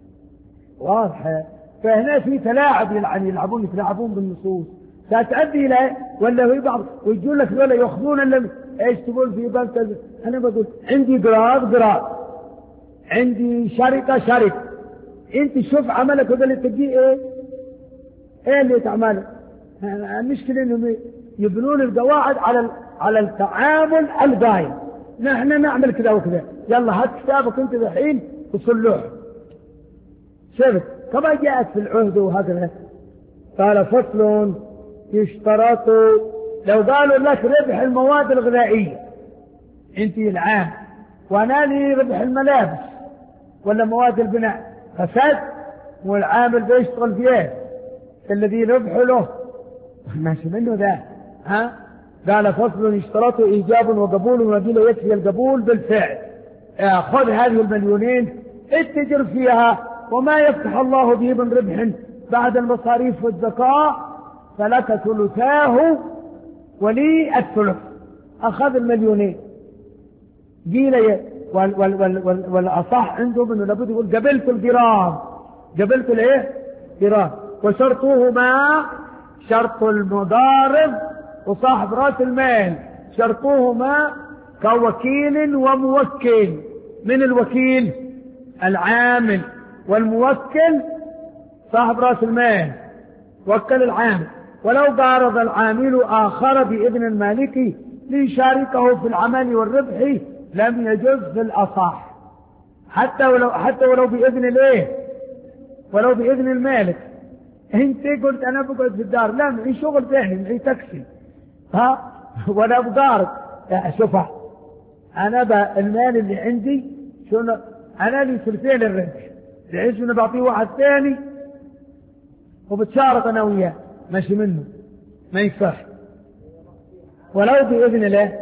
واضحة. فهنا في تلاعب يعني يلعبون يتلاعبون بالنصوص ستؤدي إلى ولا في بعض ويجون لك ولا يأخذون اللي ايش تقول في بلد. أنا بقول عندي قراض قراض، عندي شركة شركة، أنت شوف عملك وده اللي تجي إيه إيه اللي تعمله. المشكلة إنهم يبنون القواعد على على التعامل الدائم. نحن نعمل كذا وكذا، يلا هات كتابك أنت الحين وصلوه. شفت كما جاءت في العهد وهكذا. قال فصل: يشترط لو قالوا لك ربح المواد الغذائية انت العام وانا لي ربح الملابس ولا مواد البناء فساد والعامل بيشتغل فيه الذي ربح له ماشي منه ذا. ها قال فصل: يشترط ايجاب وقبول وقيل يكفي القبول بالفعل. خذ هذه المليونين اتجر فيها وما يفتح الله به من ربح بعد المصاريف والزكاة فلك ثلثاه ولي الثلث. أخذ المليونين قيل وال وال وال وال والأصح عندهم أنه لابد يقول قبلت القراض. قبلت الايه؟ قراض. وشرطوهما شرط المضارب وصاحب رأس المال شرطوهما كوكيل وموكل. من الوكيل؟ العامل، والموكل صاحب رأس المال وكل العامل. ولو قارض العامل آخر بإذن المالك ليشاركه في العمل والربح لم يجوز في الأصح، حتى ولو حتى ولو بإذن الايه؟ ولو بإذن المالك. انت قلت انا بقعد في الدار، لا معي شغل ثاني، معي تاكسي ها ولا بقارض. شوفها انا بقى المال اللي عندي شنو؟ انا لي ثلثين الربح، ليش انا بعطيه واحد ثاني وبتشارك انا وياه ماشي منه ما يصح ولو بإذن الله.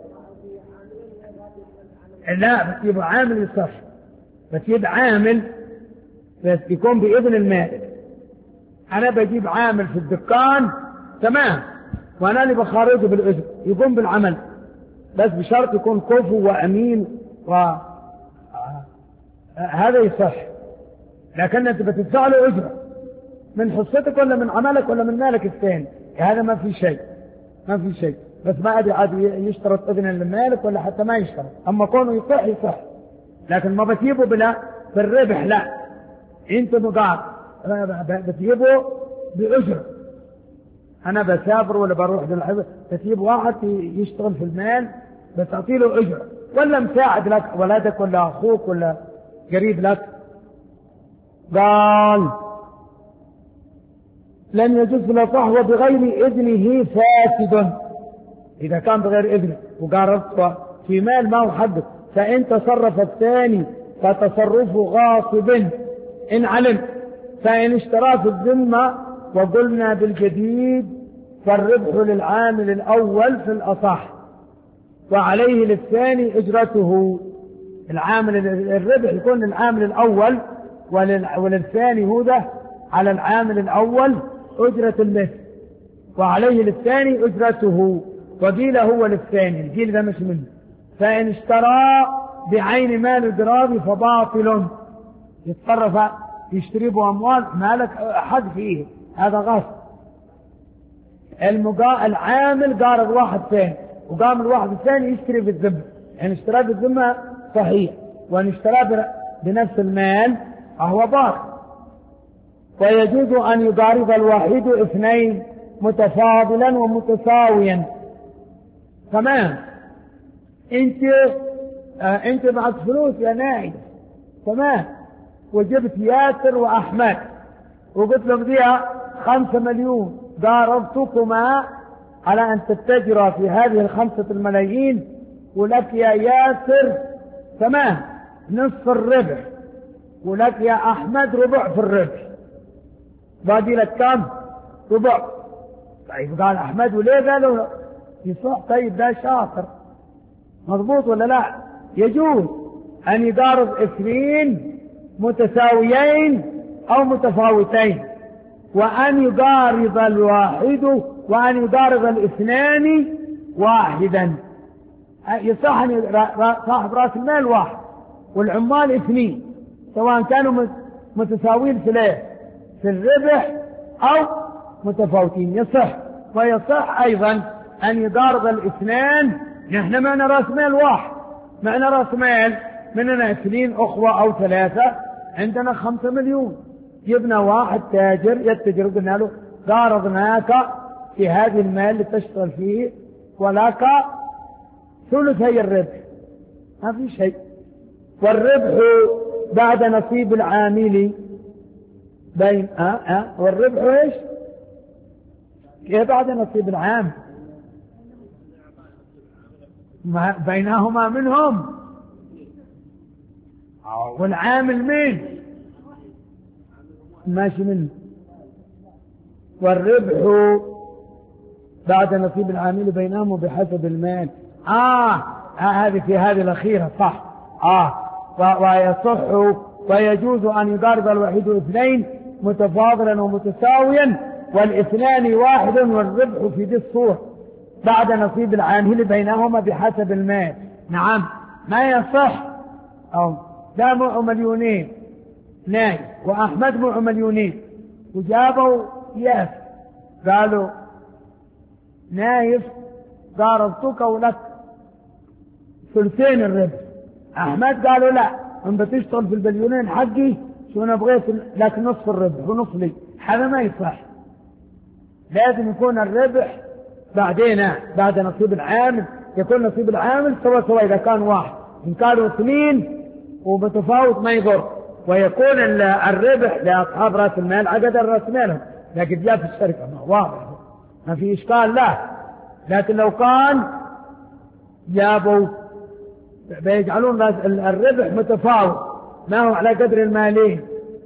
لا بتجيب عامل يصح، بتجيب عامل بس يكون بإذن المالك. أنا بجيب عامل في الدكان تمام وأنا اللي بخارجه بالإذن يقوم بالعمل بس بشرط يكون كفو وأمين و هذا يصح. لكن أنت بتدفع له أجرة من حصتك ولا من عملك ولا من مالك الثاني، هذا ما في شيء ما في شيء. بس ما أدري عاد يشترط إذن للمالك ولا حتى ما يشترط. أما كونه يصح يصح، لكن ما بتجيبه بلا بالربح لا، أنت مقاط بتجيبه بأجرة. أنا بسافر ولا بروح للحفظ بتجيب واحد يشتغل في المال بتعطي له أجرة، ولا مساعد لك ولدك ولا أخوك ولا قريب لك. قال لن يجوز الأصح بغير إذنه فاسد. إذا كان بغير إذنه وقارضت في مال ما هو حقك فإن تصرف الثاني فتصرف غاصب إن علمت، فإن اشترى في الذمة وقلنا بالجديد فالربح للعامل الأول في الأصح وعليه للثاني أجرته. العامل الربح يكون للعامل الأول وللثاني هو ده على العامل الأول أجرة المثل وعليه للثاني أجرته. وقيل هو للثاني، الجيل ده مش منه. فإن اشترى بعين مال القراض فباطل، يتصرف يشتري به أموال مالك حق فيه، هذا غصب. المقا... العامل قارض واحد ثاني وقام الواحد الثاني يشتري بالذمة، يعني اشترى بالذمة صحيح وان اشترى بنفس المال فهو باطل. ويجوز أن يقارض الواحد اثنين متفاضلا ومتساويا. تمام انت آه انت معك فلوس يا ناعي تمام وجبت ياسر وأحمد وقلت لهم ديها خمسة مليون قارضتكما على أن تتجر في هذه الخمسة الملايين، ولك يا ياسر تمام نصف الربح، ولك يا أحمد ربع في الربح، باقي لك كم؟ ربع. طيب قال أحمد وليه؟ قالوا يصح. طيب ده شاطر مضبوط ولا لا؟ يجوز أن يضارب اثنين متساويين أو متفاوتين، وأن يضارب الواحد وأن يضارب الاثنان واحدا. يصح أن صاحب رأس المال واحد والعمال اثنين، سواء كانوا متساويين في الايه؟ في الربح أو متفاوتين، يصح. ويصح أيضا أن يضارب الاثنان. نحن معنا رأس مال واحد، معنا رأس مال مننا اثنين أخوة أو ثلاثة، عندنا خمسة مليون، جبنا واحد تاجر يتجر، قلنا له ضاربناك في هذه المال اللي تشتغل فيه ولك ثلثي الربح، ما في شيء. والربح بعد نصيب العامل بين أه أه والربح ايش؟ كيف بعد نصيب العامل؟ بينهما منهم، والعامل مين؟ ماشي منه. والربح بعد نصيب العامل بينهم بحسب المال. آه, آه هذه في هذه الأخيرة صح. آه ويصح ويجوز أن يضارب الوحيد اثنين متفاضلا ومتساويا، والاثنان واحد، والربح في ذي الصورة بعد نصيب العامل بينهما بحسب المال. نعم ما يصح. أو ده معه مليونين نايف، وأحمد معه مليونين، وجابوا ياس، قالوا نايف ضاربتك ولك ثلثين الربح. أحمد قالوا لا، أن بتشتغل في المليونين حقي، شو أنا بغيت لك نصف الربح ونصف لي. هذا ما يصح. لازم يكون الربح بعدين بعد نصيب العامل، يكون نصيب العامل سوا سوا. إذا كان واحد، إن كانوا اثنين وبتفاوت ما يضر، ويكون الربح لأصحاب رأس المال عقد رأس مالهم، لكن جاء في الشركة ما واضح ما في إشكال لا. لكن لو كان جابوا بيجعلون الربح متفاوت، ما هو على قدر المالين،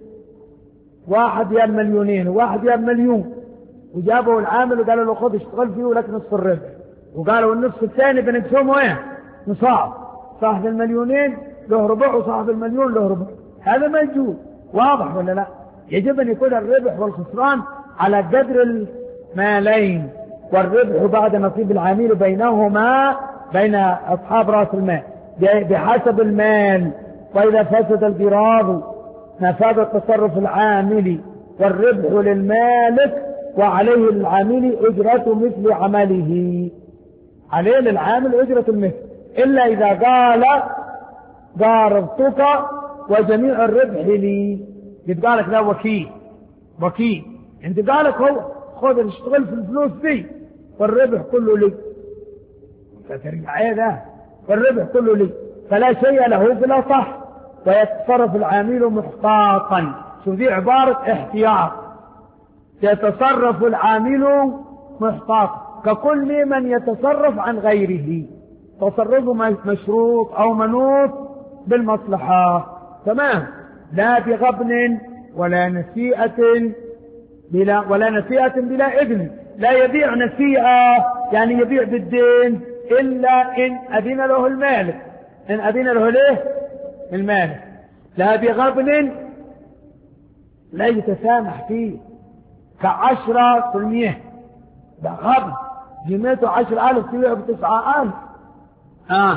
واحد يا مليونين وواحد يا مليون، وجابوا العامل وقالوا له خذ اشتغل فيه ولك نصف الربح، وقالوا النصف الثاني بنقسمه وين؟ نصاب، صاحب المليونين له ربع وصاحب المليون له ربع. هذا ما يجوز. واضح ولا لا؟ يجب أن يكون الربح والخسران على قدر المالين، والربح بعد نصيب العامل بينهما بين أصحاب رأس المال بحسب المال. وإذا فسد القراض نفذ تصرف العامل، والربح للمالك وعليه العامل أجرة مثل عمله. عليه للعامل أجرة المثل، إلا إذا قال ضاربتك وجميع الربح لي. يبقى لك لا وكيل وكيل، انت قالك هو خذ اشتغل في الفلوس دي والربح كله لي، فترجع ايه ده؟ والربح كله لي، فلا شيء له بلا صح. ويتصرف العامل محتاطا. شو دي عبارة احتياط. يتصرف العامل محتاطا ككل من يتصرف عن غيره، تصرفه مشروط او منوط بالمصلحة. تمام. لا بغبن ولا نسيئة بلا ولا نسيئة بلا إذن. لا يبيع نسيئة يعني يبيع بالدين إلا إن أذن له المالك. إن أذن له ليه المالك. لا بغبن لا يتسامح فيه كعشرة في المية، ده غبن. جميته عشر ألف تبيع بتسعة ألف. آه.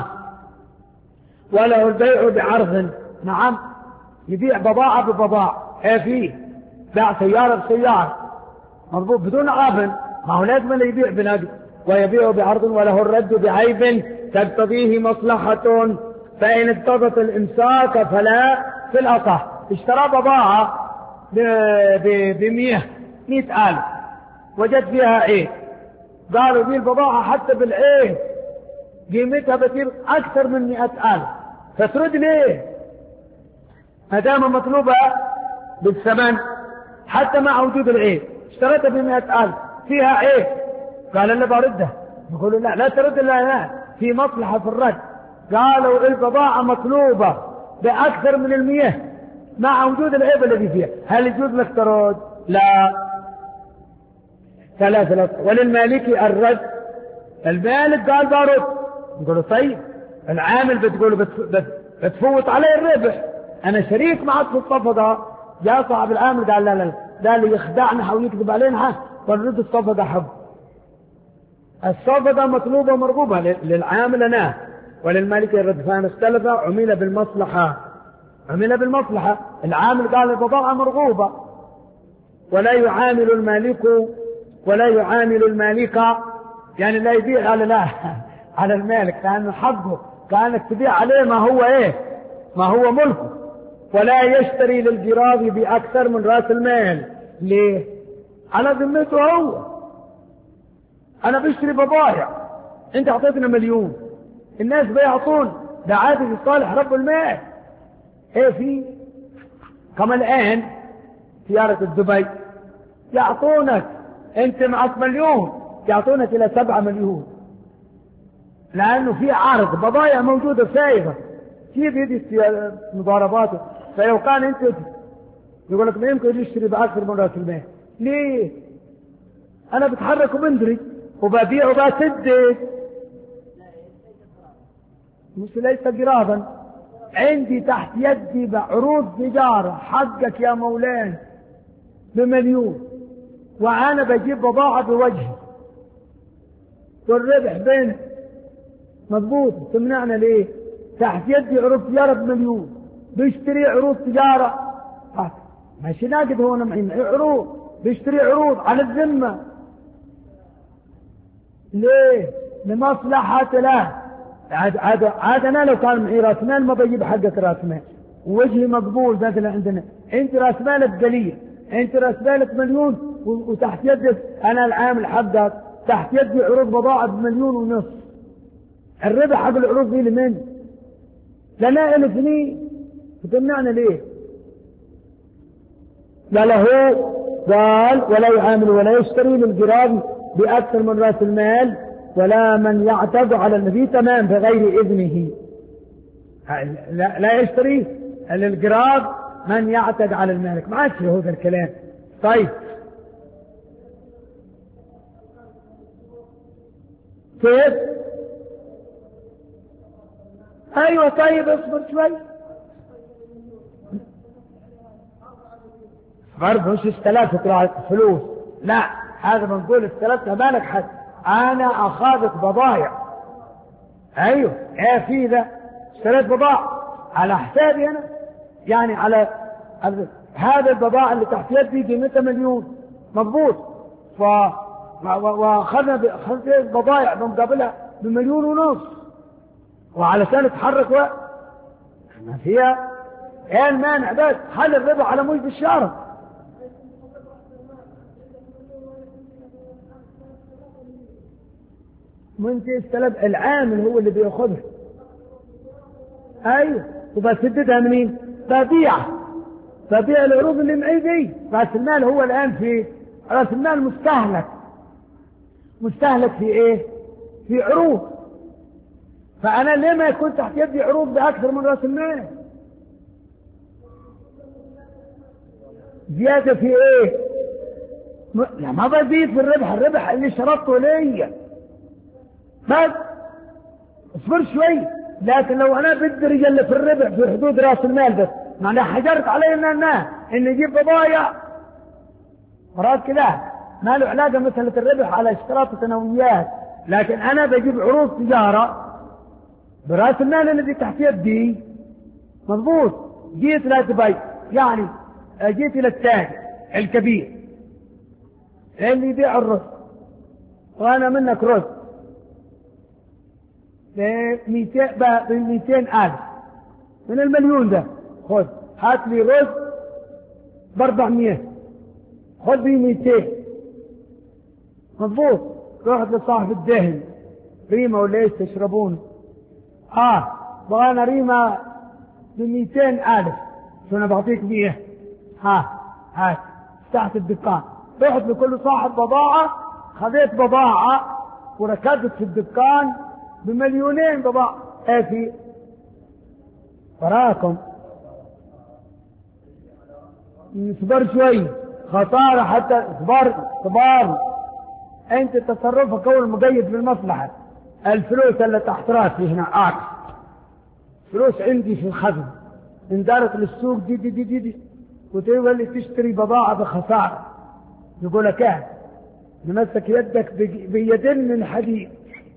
وله البيع بعرض. نعم يبيع بضاعة ببضاعة. ايه فيه باع سيارة بسيارة مضبوط بدون غبن، ما هو لازم اللي يبيع بنقد. ويبيع بعرض وله الرد بعيب تقتضيه مصلحة، فإن اقتضت الإمساك فلا. في الأصح اشترى بضاعة بمية مئة ألف، وجد فيها عيب، قالوا دي البضاعة حتى بالعيب قيمتها بتصير أكثر من مئة ألف، فترد ليه؟ ما دام مطلوبة بالثمن حتى مع وجود العيب. اشتريتها بمئة ألف فيها عيب، قال أنا بردها. يقولوا لا لا ترد إلا لا في مصلحة في الرد. قالوا البضاعة مطلوبة بأكثر من المياه مع وجود العيب الذي فيها، هل يجوز لك ترد؟ لا. ثلاثة ثلاثة. وللمالكي الرد. المالك قال برد. يقولوا طيب العامل بتقول بتفوت علي الربح، أنا شريك معك في الصفقة. جاء صاحب العامل قال لا لا لا اللي يخدعنا أو يكذب علينا ونرد الصفقة حب. الصفقة مطلوبة مرغوبة للعامل أنا وللمالك الرد. فان اختلف عمل بالمصلحة. عمل بالمصلحة. العامل قال البضاعة مرغوبة ولا يعامل المالك ولا يعامل المالك، يعني لا يبيع على لا على المالك كان حقه، كانك تبيع عليه ما هو ايه ما هو ملكه. ولا يشتري للجراب بأكثر من رأس المال. ليه؟ على ذمته هو. أنا بشتري بضائع، أنت أعطيتنا مليون، الناس بيعطون، ده عادي في صالح رب المال. إيه في كما الآن سيارة الدبي يعطونك أنت معك مليون يعطونك إلى سبعة مليون، لأنه في عرض بضائع موجودة سايبة كيف يدي مضارباته. فلو كان أنت يقول لك ما يمكن يشتري بأكثر من رأس المال. ليه؟ أنا بتحرك وبندري وببيع وبسدد، مش ليس قرابا. عندي تحت يدي بعروض تجارة حقك يا مولانا بمليون، وأنا بجيب بضاعة بوجهي والربح بين مضبوط. تمنعنا ليه؟ تحت يدي عروض تجارة بمليون، بيشتري عروض تجارة ماشي ناقد هو معين عروض، بيشتري عروض على الذمة. ليه؟ لمصلحة له. عاد عاد عاد أنا لو كان معي رأس مال ما بجيب حقك رأس مال ووجهي مقبول مثلا عندنا. أنت رأس مالك قليل، أنت رأس مالك مليون وتحت يدك أنا العامل حقك تحت يدي عروض بضاعة بمليون ونصف. الربح حق العروض دي لمن؟ لنا الاثنين. تمنعنا ليه؟ لا له قال ولا يعامل ولا يشتري للجراب بأكثر من رأس المال ولا من يعتد على النبي تمام بغير إذنه. لا, لا يشتري للجراب من يعتد على المالك. ما عادش هذا الكلام. طيب كيف؟ أيوة طيب اصبر شوي. برضه مش استلفت فلوس، لا هذا بنقول استلفتها مالك حد. أنا أخذت بضائع. أيوه إيه في ذا اشتريت بضاعة على حسابي أنا، يعني على هذا البضاعة اللي تحت يدي قيمتها مليون مضبوط، ف وأخذنا أخذت بضائع بمقابلها بمليون ونص، وعلشان اتحرك وقت ما فيها ايه المانع بس حل الربا على موجب الشارع. وانت استلب العامل هو اللي بياخذها. ايوه وبسددها منين؟ ببيعها، ببيع العروض اللي معي دي. راس المال هو الان في راس المال مستهلك. مستهلك في ايه؟ في عروض. فانا ليه ما يكون تحت يدي عروض باكثر من راس المال؟ زياده في ايه؟ لا ما بزيد في الربح، الربح اللي شرطته ليا بس اصبر شوي. لكن لو انا بدي رجل في الربح في حدود راس المال بس معناها حجرت علي ان انا ان يجيب بضايع مرات كده ما له علاقه مثل الربح على اشتراط الثانويات. لكن انا بجيب عروض تجاره براس المال الذي تحت يدي مضبوط. جيت لا دبي يعني جيت الى التاجر الكبير اللي يبيع الرز وانا منك رز بمئتين ألف من المليون ده، خذ هات لي رز باربعمية، خذ لي مئتين مضبوط. رحت لصاحب الدهن ريمة ولا ايش تشربون؟ اه بغانا ريمة بمئتين ألف، شو انا بعطيك مية، ها هات تحت الدكان. رحت لكل صاحب بضاعة خذيت بضاعة وركبت في الدكان بمليونين بضاعة، ايه في وراكم اصبر شوي خسارة، حتى اصبر اصبر. انت تصرفك هو المقيد بالمصلحة. الفلوس اللي تحت راسي هنا عكس فلوس عندي في الخزن، اندارت للسوق دي دي دي دي, دي. وتقول لي تشتري بضاعة بخسارة، يقول لك ايه نمسك يدك بيدين من حديد.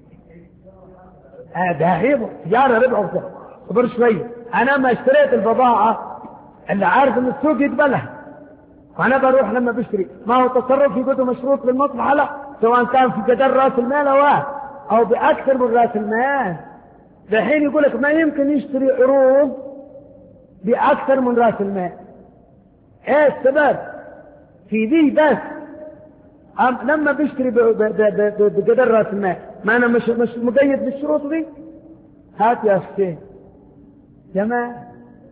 هذا عيبه تجارة ربع. صبر شوي، انا ما اشتريت البضاعة اللي عارف ان السوق يقبلها، وانا بروح لما بشتري ما هو تصرف يقول مشروط بالمصلحة، لا سواء كان في قدر راس المال او او باكثر من راس المال. الحين يقول لك ما يمكن يشتري عروض باكثر من راس المال. ايه السبب في ذي؟ بس لما بيشتري بقدر راس المال ما انا مش مش مقيد بالشروط دي. هات يا حسين جماعة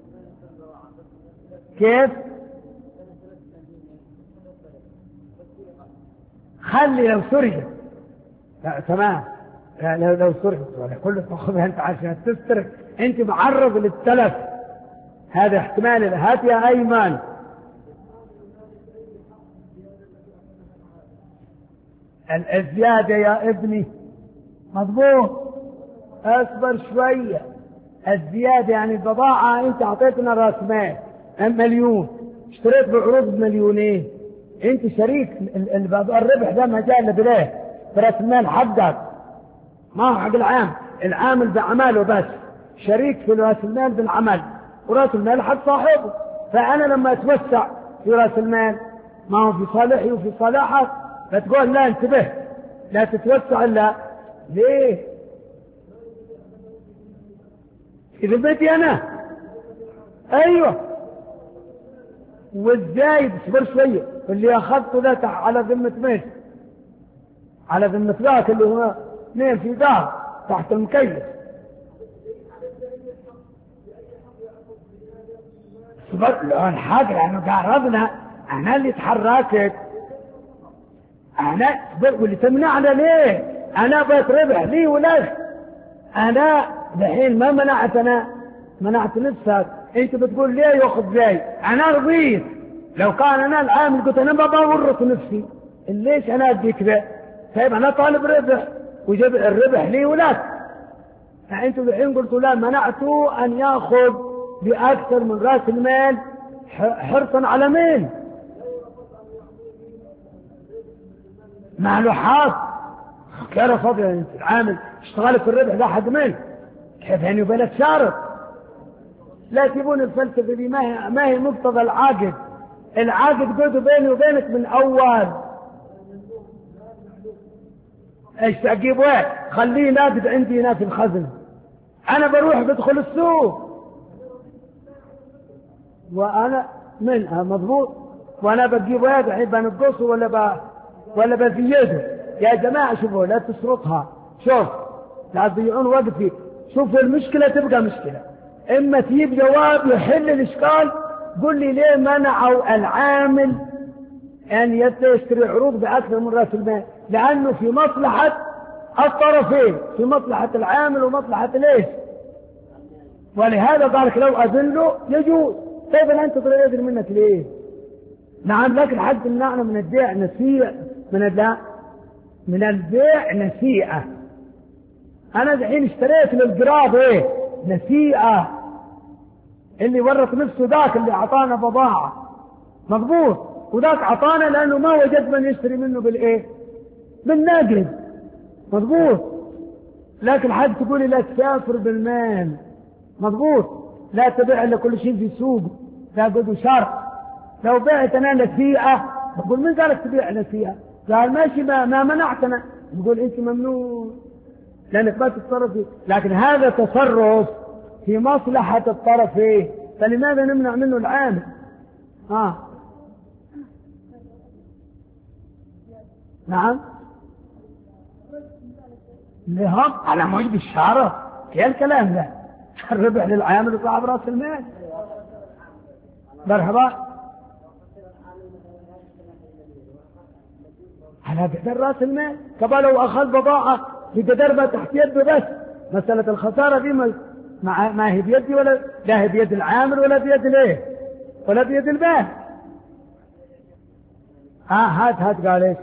كيف خلي لو سرقت لا تمام، لو لو سرقت ولا كله تاخذها انت عشان تسترق، انت معرض للتلف، هذا احتمال. هات يا ايمن الزيادة يا ابني مضبوط، اصبر شوية. الزيادة يعني البضاعة انت اعطيتنا راس مال مليون، اشتريت بعروض بمليونين، انت شريك الربح ده ما جاء الا بليه براس المال حقك، ما هو حق العام، العامل بعمله بس، شريك في راس المال بالعمل، وراس المال حق صاحبه. فانا لما اتوسع في راس المال ما هو في صالحي وفي صالحك، فتقول لا انتبه لا تتوسع الا ليه؟ اذا بدي انا ايوه. والزايد اصبر شويه، اللي اخذته ده على ذمه مين؟ على ذمه ذاك اللي هو اثنين في دار تحت المكيف. اصبر لا الحق لانه قربنا، انا اللي تحركت انا واللي تمنعنا ليه؟ انا بتربح لي ولك، انا الحين ما منعت، انا منعت نفسك، انت بتقول ليه ياخذ زي؟ انا رضيت، لو كان انا العامل قلت انا ما بورط نفسي، ليش انا ادي كذا؟ طيب انا طالب ربح وجب الربح لي ولك، فانتوا الحين قلتوا لا، منعتوا ان ياخذ باكثر من راس المال حرصا على مين؟ مع له حظ كان فضل انت العامل اشتغل في الربح ده حق مين؟ كيف يعني وبلد شارط؟ لا تبون الفلسفه دي، ما هي ما هي مقتضى العقد. العقد قد بيني وبينك من اول. ايش تجيب وين؟ خليه ناقد عندي هنا في الخزن، انا بروح بدخل السوق وانا منها مضبوط، وانا بجيب وين الحين بنقصه ولا ب... ولا بزيده؟ يا جماعه شوفوا لا تسرطها، شوف لا تضيعون وقتي. شوف المشكله تبقى مشكله، اما تجيب جواب يحل الاشكال، قل لي ليه منعوا العامل ان يشتري عروض باكثر من راس المال؟ لانه في مصلحه الطرفين، في مصلحه العامل ومصلحه ليش؟ ولهذا قال لك لو اذن له يجوز. طيب انت ترى يدري منك ليه؟ نعم لكن حد منعنا من البيع نسيئه، من لا من البيع نسيئه. انا الحين اشتريت للقراض ايه؟ نسيئه. اللي ورط نفسه ذاك اللي اعطانا بضاعه مضبوط، وذاك اعطانا لانه ما وجد من يشتري منه بالايه؟ بالنقد مضبوط. لكن حد تقولي لا تسافر بالمال مضبوط، لا تبيع الا كل شيء في سوق، لا قدوا شرط. لو بعت انا نسيئه بقول من قالك تبيع نسيئه؟ قال ماشي ما, ما منعتنا، نقول انت ممنوع لانك ما تتصرف فيه. لكن هذا تصرف في مصلحه الطرفين، فلماذا نمنع منه العامل؟ اه نعم لهم على موجب الشارع. ايه الكلام ده؟ الربح للعامل وصاحب راس المال. مرحبا. على قدر رأس المال. كما لو أخذ بضاعة بقدر ما تحت يده بس، مسألة الخسارة دي ما, ما هي بيدي ولا لا هي بيد العامل ولا بيد الايه ولا بيد البائع. اه هات هات قال ايش؟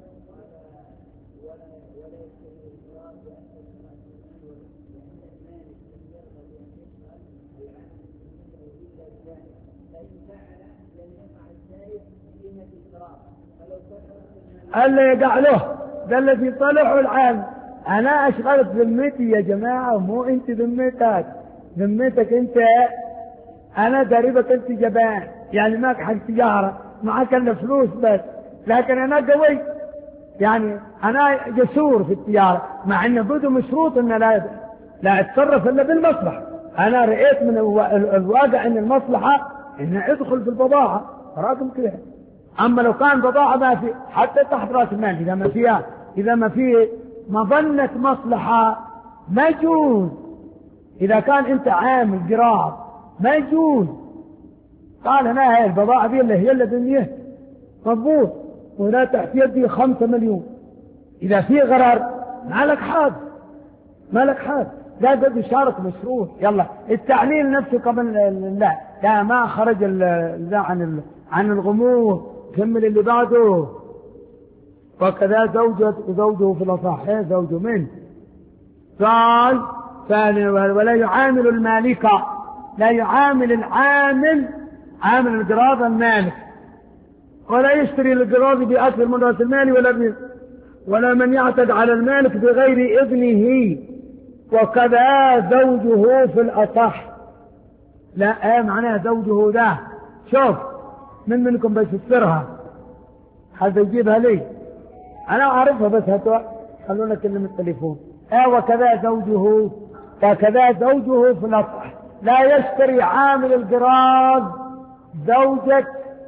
اللي يقع له ده الذي طلعه العام. انا اشغلت ذمتي يا جماعة، مو انت ذمتك، ذمتك انت. انا دريبك انت جبان، يعني معك حق تجارة، معك الا فلوس بس، لكن انا قوي، يعني انا جسور في التجارة، مع ان بده مشروط ان لا لا اتصرف الا بالمصلحة. انا رأيت من الواقع ان المصلحة ان ادخل في البضاعة رقم كده. اما لو كان بضاعة ما في حتى تحت راس المال، اذا ما فيها اذا ما فيه مظنة مصلحة ما يجوز. اذا كان انت عامل قراض ما يجوز. قال انا هاي البضاعة دي اللي هي اللي دنيا مضبوط، وهنا تحت يدي خمسة مليون، اذا في غرر ما لك حق، ما لك حق، لا قد شارك مشروط. يلا التعليل نفسه قبل لا لا ما خرج ال عن عن الغموض. كمل اللي بعده. وكذا زوجة زوجه في الأصح زوجه منه. قال ثاني ولا يعامل المالك، لا يعامل العامل عامل القراض المالك، ولا يشتري القراض بأكثر من رأس المال، ولا ولا من يعتد على المالك بغير إذنه. وكذا زوجه في الأصح. لا ايه معناها زوجه ده؟ شوف من منكم بيفسرها، حد يجيبها لي؟ انا اعرفها بس هاتوا خلونا نكلم التليفون. اه وكذا زوجه، وكذا زوجه في الاصح. لا يشتري عامل القراض زوجة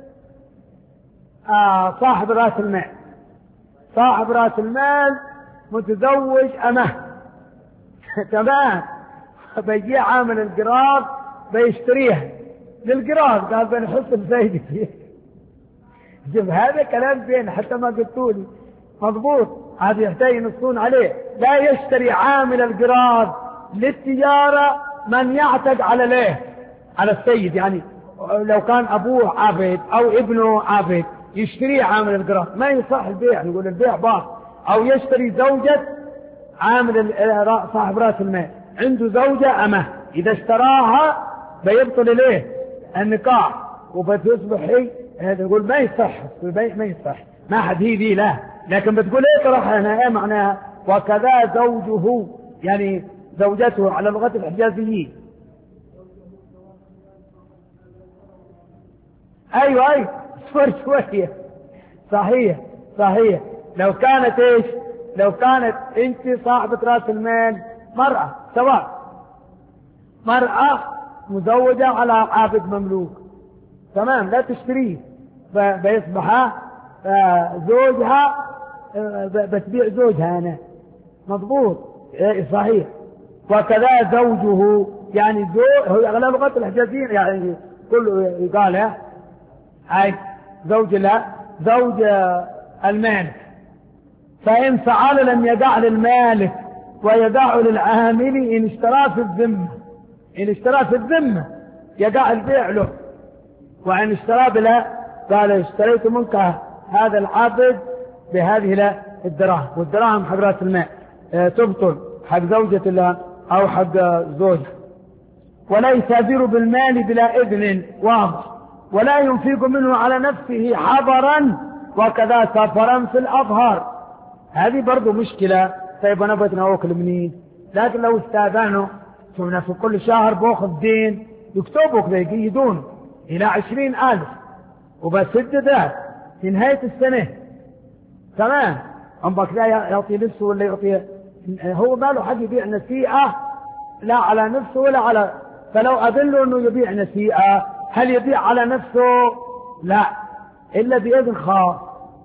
آه صاحب راس المال. صاحب راس المال متزوج امه تمام، بيجي عامل القراض بيشتريها للقراض، قال بنحط الفايدة فيه. شوف هذا كلام زين حتى ما قلتولي مضبوط، هذا يحتاج ينصون عليه. لا يشتري عامل القراض للتجارة من يعتد على ليه على السيد، يعني لو كان أبوه عبد أو ابنه عبد يشتري عامل القراض ما يصح البيع، نقول البيع باطل. أو يشتري زوجة عامل صاحب رأس المال، عنده زوجة أمه، إذا اشتراها بيبطل ليه النكاح وبتصبح هي، هذا يقول ما يصح البيع ما يصح، ما حد هي دي لا. لكن بتقول ايه صراحة هنا ايه معناها؟ وكذا زوجه يعني زوجته على لغة الحجازيين. ايوه ايوه صفر شوية صحيح صحيح. لو كانت ايش؟ لو كانت انت صاحبة راس المال مرأة، سواء مرأة مزوجة على عابد مملوك تمام لا تشتريه، فبيصبح زوجها بتبيع زوجها أنا مضبوط صحيح. وكذا زوجه يعني زوج هو على لغة الحجازيين يعني كله يقالها هاي زوج لا زوج المالك. فإن فعل لم يدع للمالك ويدع للعامل إن اشترى في الذمة. إن اشترى في الذمة يدع البيع له، وإن اشترى بلا قال اشتريت منك هذا العبد بهذه الدراهم، والدراهم حق راس المال اه تبطل حق زوجة الله أو حق زوجها. ولا يسافر بالمال بلا إذن واضح، ولا ينفق منه على نفسه حضرا، وكذا سفرا في الأظهر. هذه برضو مشكلة. طيب أنا بتناوكل منين؟ لكن لو استاذنوا شوفنا في كل شهر باخذ دين يكتبوك بيقيدون إلى عشرين ألف وبسد ذات في نهاية السنة تمام. أمبك لا يعطي نفسه ولا يعطي هو ما له حق يبيع نسيئة لا على نفسه ولا على، فلو أدله أنه يبيع نسيئة هل يبيع على نفسه؟ لا إلا بإذن خاص.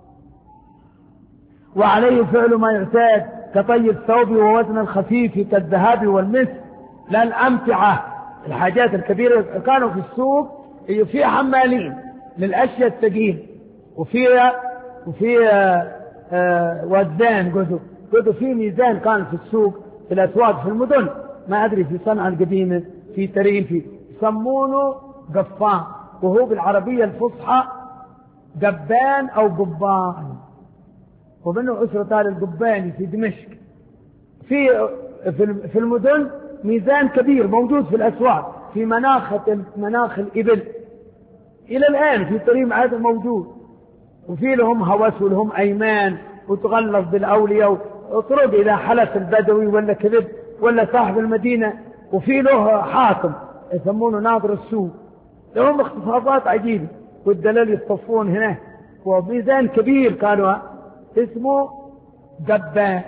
وعليه فعل ما يعتاد كطي الثوب ووزن الخفيف كالذهب والمس لا الأمتعة الحاجات الكبيرة. كانوا في السوق في حمالين للأشياء الثقيلة وفي وفي آه وزان قدو قدو في ميزان كان في السوق في الأسواق في المدن، ما أدري في صنعاء القديمة في ترين في يسمونه قفان، وهو بالعربية الفصحى قبان أو قبان، ومنه أسرة آل القباني في دمشق. في في المدن ميزان كبير موجود في الأسواق في مناخ مناخ الإبل إلى الآن في تريم عاد موجود، وفي لهم هوس ولهم أيمان وتغلظ بالأولياء وطرق إلى حلف البدوي ولا كذب ولا صاحب المدينة، وفي له حاكم يسمونه ناظر السوق، لهم اختصاصات عجيبة، والدلال يصطفون هنا، وميزان كبير كانوا اسمه قبان.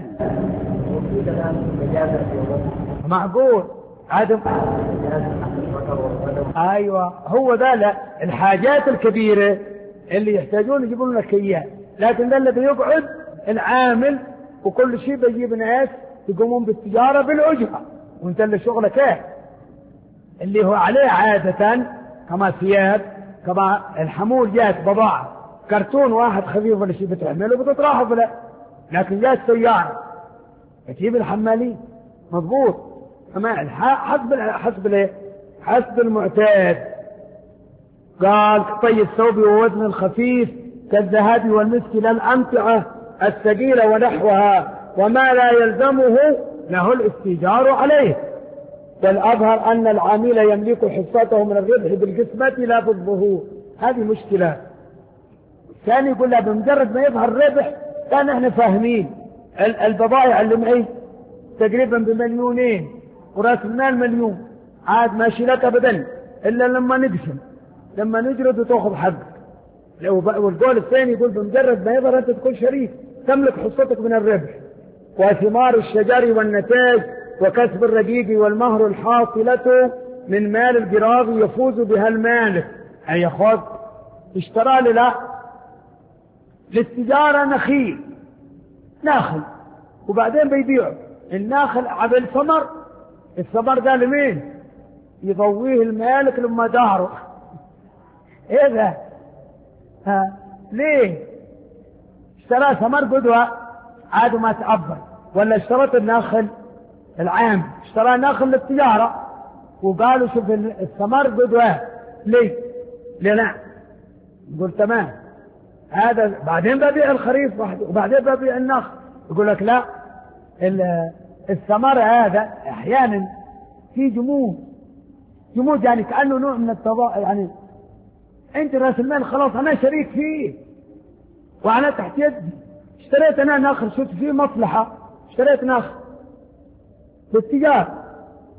معقول عدم. ايوه هو ذا لا الحاجات الكبيرة اللي يحتاجون يجيبون لك اياه، لكن ذا اللي بيقعد العامل وكل شيء بيجيب ناس يقومون بالتجارة بالأجرة، وانت اللي شغلك ايه اللي هو عليه عادة كما ثياب كما الحمول جات بضاعة كرتون واحد خفيف ولا شيء بتحمله وبتتراحف له، لكن جات سيارة تجيب الحمالين مضبوط كمان حسب حسب الايه حسب المعتاد. قال طي الثوب ووزن الخفيف كالذهب والمسك لا الأمتعة الثقيلة ونحوها، وما لا يلزمه له الاستيجار عليه. والأظهر أن العامل يملك حصته من الربح بالقسمة لا بالظهور، هذه مشكلة. كان يقول له بمجرد ما يظهر الربح كان احنا فاهمين البضائع اللي معي تقريبا بمليونين وراس المال مليون، عاد ما شيلت ابدا الا لما نقسم لما نجرد وتاخذ حقك. والقول الثاني يقول بمجرد ما يظهر انت تكون شريك تملك حصتك من الربح. وثمار الشجر والنتاج وكسب الرقيق والمهر الحاصلة من مال القراض يفوز بها المالك، أي ياخذ اشترى لي لا للتجارة نخيل ناخل وبعدين بيبيعه الناخل على الثمر، الثمر ده لمين؟ يضويه المالك لما داره. ايه ده؟ ها ليه؟ اشترى ثمر قدوة عاد ما تعبر، ولا اشترت الناخل العام اشترى ناخل للتجارة وقالوا شوف الثمر قدوة ليه؟ ليه لا؟ يقول تمام هذا بعدين ببيع الخريف وبعدين ببيع النخل. يقول لك لا الثمر هذا احيانا في جمود جمود يعني كأنه نوع من التضاء، يعني انت راس المال خلاص انا شريك فيه وانا تحت يدي، اشتريت انا نخل شفت فيه مصلحة اشتريت نخل بالتجارة،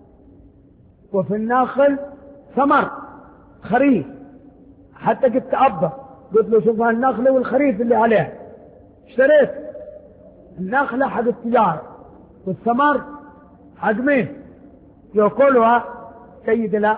وفي الناخل ثمر خريف حتى قلت تعبر قلت له شوف النخلة والخريف اللي عليها، اشتريت النخلة حق التجارة والثمر حق مين؟ يأكلها سيد لا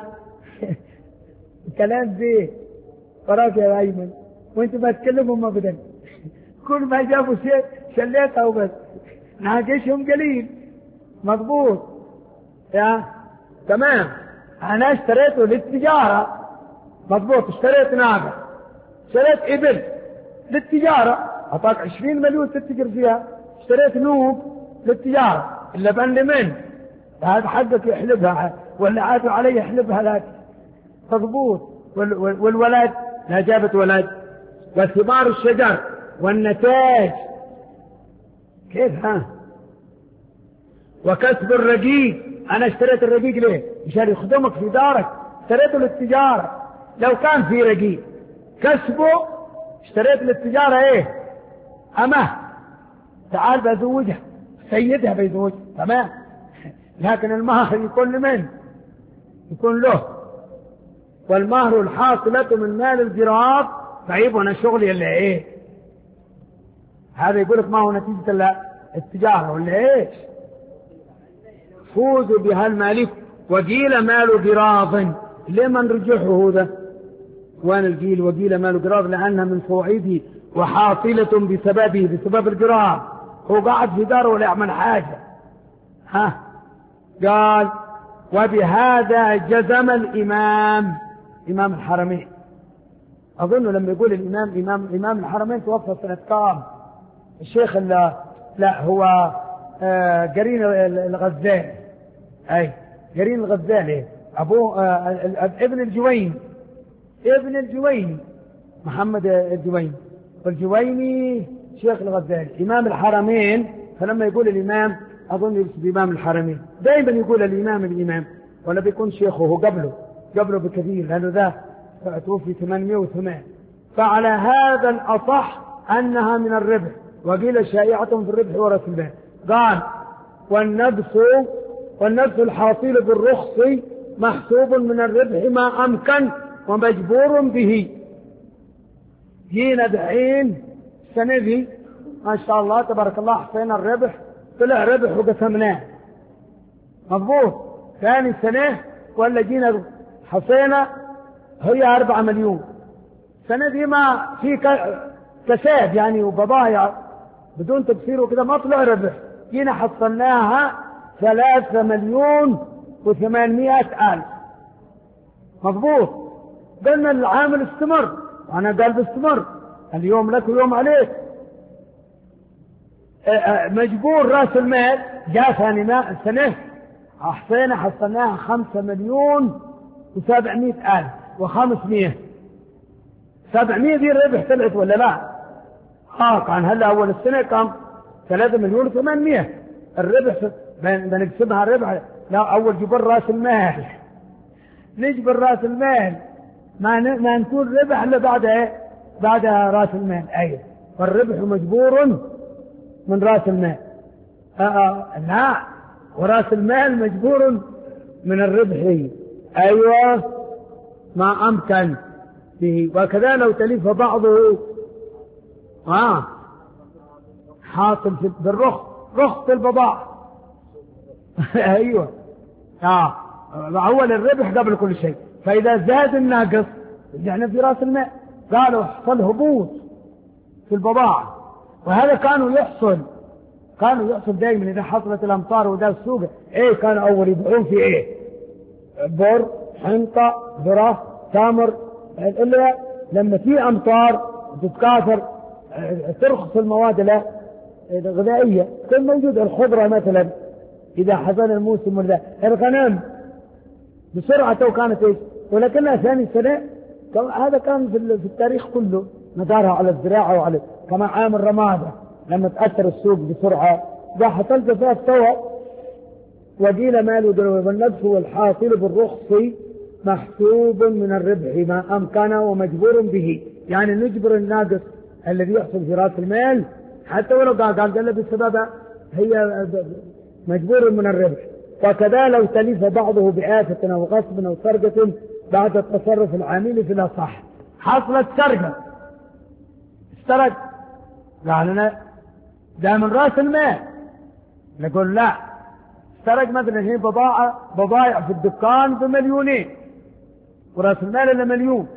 كلام زي وراك يا أيمن وانت ما تكلمهم ما بدن كل ما جابوا شيء شليتها وبس ناقشهم قليل مضبوط يا تمام. انا اشتريته للتجارة مضبوط، اشتريت ناقة اشتريت ابل للتجارة اعطاك عشرين مليون تتجر فيها، اشتريت نوب للتجارة اللبن لمن هذا حقك يحلبها ولا عادوا علي يحلبها لك مضبوط. والولد لا جابت ولد. وثمار الشجر والنتاج كيف ها. وكسب الرقيق انا اشتريت الرقيق ليه؟ مشان يخدمك في دارك، اشتريته للتجارة. لو كان في رقيق كسبه اشتريت للتجارة ايه؟ امه تعال بزوجها سيدها بيزوجها تمام، لكن المهر يكون لمن؟ يكون له. والمهر الحاصلة من مال القراض طيب وانا شغلي اللي ايه؟ هذا يقولك ما هو نتيجة الا التجارة ولا ايش؟ فوز بها المالك وقيل مال قراض. لمن رجحه هذا؟ وين القيل وقيل مال قراض؟ لأنها من فوائده وحاصلة بسببه بسبب القراض، هو قاعد في داره ولا يعمل حاجة. ها قال وبهذا جزم الإمام إمام الحرمين. أظن لما يقول الإمام إمام إمام الحرمين توفى سنة كام؟ الشيخ لا, لا هو آه قرين الغزالي. أي قرين الغزالي أبوه آه ابن الجويني، ابن الجويني محمد الجويني، والجويني شيخ الغزالي إمام الحرمين. فلما يقول الإمام أظن يقصد إمام الحرمين، دائما يقول الإمام الإمام ولا بيكون شيخه قبله قبله بكثير، لأنه ذا توفي ثمانمائة وثمانية. فعلى هذا الأصح أنها من الربح، وقيل شائعة في الربح ورث المال. قال والنفس والنفس الحاصل بالرخص محسوب من الربح ما أمكن ومجبور به. جينا دحين السنة دي ما شاء الله تبارك الله حسينا الربح، طلع ربح وقسمناه مضبوط. ثاني سنة ولا جينا حسينا هي أربعة مليون. السنة دي ما في كساد يعني وبضايع بدون تبصير وكذا ما طلع ربح، جينا حصلناها ثلاثة مليون وثمانمائة ألف مضبوط. قلنا العامل استمر، وأنا قال باستمر، اليوم لك ويوم عليك. مجبور رأس المال جاء ثاني سنة أحسينا حصلناها خمسة مليون وسبعمائة ألف وخمسمائة. سبعمائة دي الربح طلعت ولا لا؟ آه كان هلا أول السنة كان ثلاثة مليون وثمانمائة. الربح بنقسمها الربح لا أول جبر رأس المال، نجبر رأس المال ما ما نكون ربح إلا بعد إيه؟ بعد رأس المال. أيوة، فالربح مجبور من رأس المال. آه آه لا، ورأس المال مجبور من الربح. أيوة ما أمكن به. وكذا لو تلف بعضه آه حاصل بالرخص، رخص البضاعة. أيوة آه أول الربح قبل كل شيء. فإذا زاد الناقص يعني في رأس المال قالوا حصل هبوط في البضاعة. وهذا كانوا يحصل كانوا يحصل دائما إذا حصلت الأمطار وده السوق. إيه كانوا أول يبيعون في إيه؟ بر، حنطة، ذرة، تمر. إلا لما في أمطار تتكاثر ترخص المواد الغذائية كل موجود. الخضرة مثلا إذا حصل الموسم ولا الغنم بسرعة كانت إيش. ولكنها ثاني سنة هذا كان في التاريخ كله مدارها على الزراعة وعلى كما عام الرمادة لما تأثر السوق بسرعة إذا حصل جفاف سوا. وقيل ماله والنفس والحاصل بالرخص محسوب من الربح ما أمكن ومجبور به. يعني نجبر الناقص الذي يحصل في رأس المال حتى ولو قال قال بسبب هي مجبور من الربح. وكذا لو تلف بعضه بآفة أو غصب أو سرقة بعد التصرف العامل في الأصح. حصلت سرقة، استرق، قال لنا ده من رأس المال. نقول لا، استرق مثلا هي بضاعة بضائع في الدكان بمليونين ورأس المال إلا مليون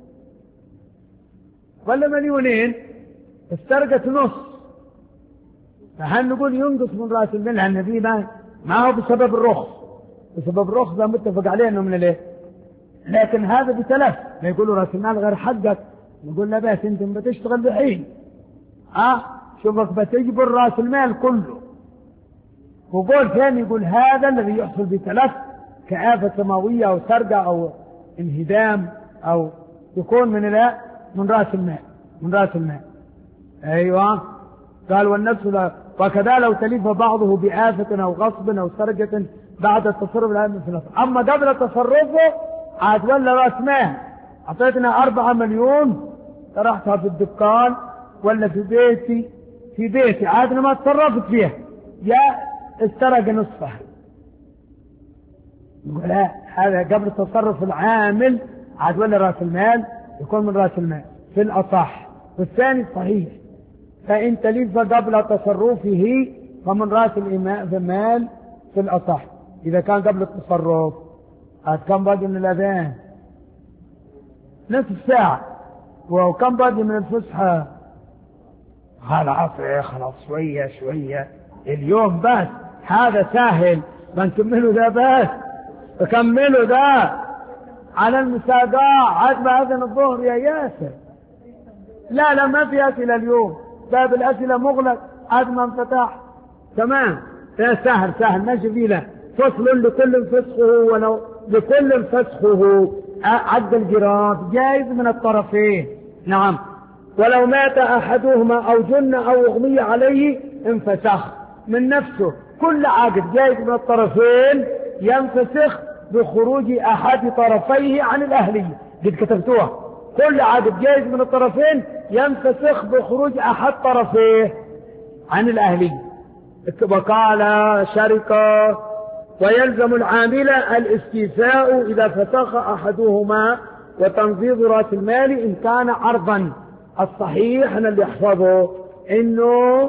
ولا مليونين، استرقت نص. فهل نقول ينقص من رأس المال؟ لأن النبي ما ما هو بسبب الرخص، بسبب الرخص ده متفق عليه انه من الايه. لكن هذا بتلف، ما يقولوا راس المال غير حقك، نقول لا بس انت بتشتغل بحين اه شوفك بتجبر راس المال كله. وقول ثاني يقول هذا الذي يحصل بتلف كآفة سماوية او سرقة او انهدام او يكون من لا من راس المال، من راس المال. ايوه قال والنفس لا. وكذا لو تلف بعضه بآفة أو غصب أو سرقة بعد التصرف العام في الأصل. أما قبل تصرفه عاد ولا رأس مال. أعطيتنا أربعة مليون طرحتها في الدكان ولا في بيتي في بيتي عاد أنا ما تصرفت فيها يا استرق نصفها. نقول لا، هذا قبل التصرف العامل عاد ولا رأس المال يكون من رأس المال في الأصح. والثاني صحيح، فإن تلف قبل تصرفه فمن رأس المال في الأصح. إذا كان قبل التصرف هذا كم باقي من الأذان؟ نصف ساعة. وكم باقي من الفسحة؟ خلاص خلاص شوية شوية اليوم بس، هذا سهل بنكمله ذا بس بكمله ذا على المساقاة عاد ما أذن الظهر يا ياسر. لا لا ما في أسئلة اليوم، باب الأسئلة مغلق عاد ما انفتح. تمام. سهل سهل ماشي فيه له فصل لكل فسخه ولو لكل فسخه عد الجراف جائز من الطرفين. نعم. ولو مات أحدهما أو جن أو أغمي عليه انفسخ من نفسه. كل عقد جائز من الطرفين ينفسخ بخروج أحد طرفيه عن الأهلية. قد كتبتوها. كل عقد جائز من الطرفين ينفسخ بخروج أحد طرفيه عن الأهلية. وقال شركة ويلزم العامل الاستيفاء إذا فسخ أحدهما وتنفيذ رأس المال إن كان عرضا. الصحيح أن اللي يحفظه إنه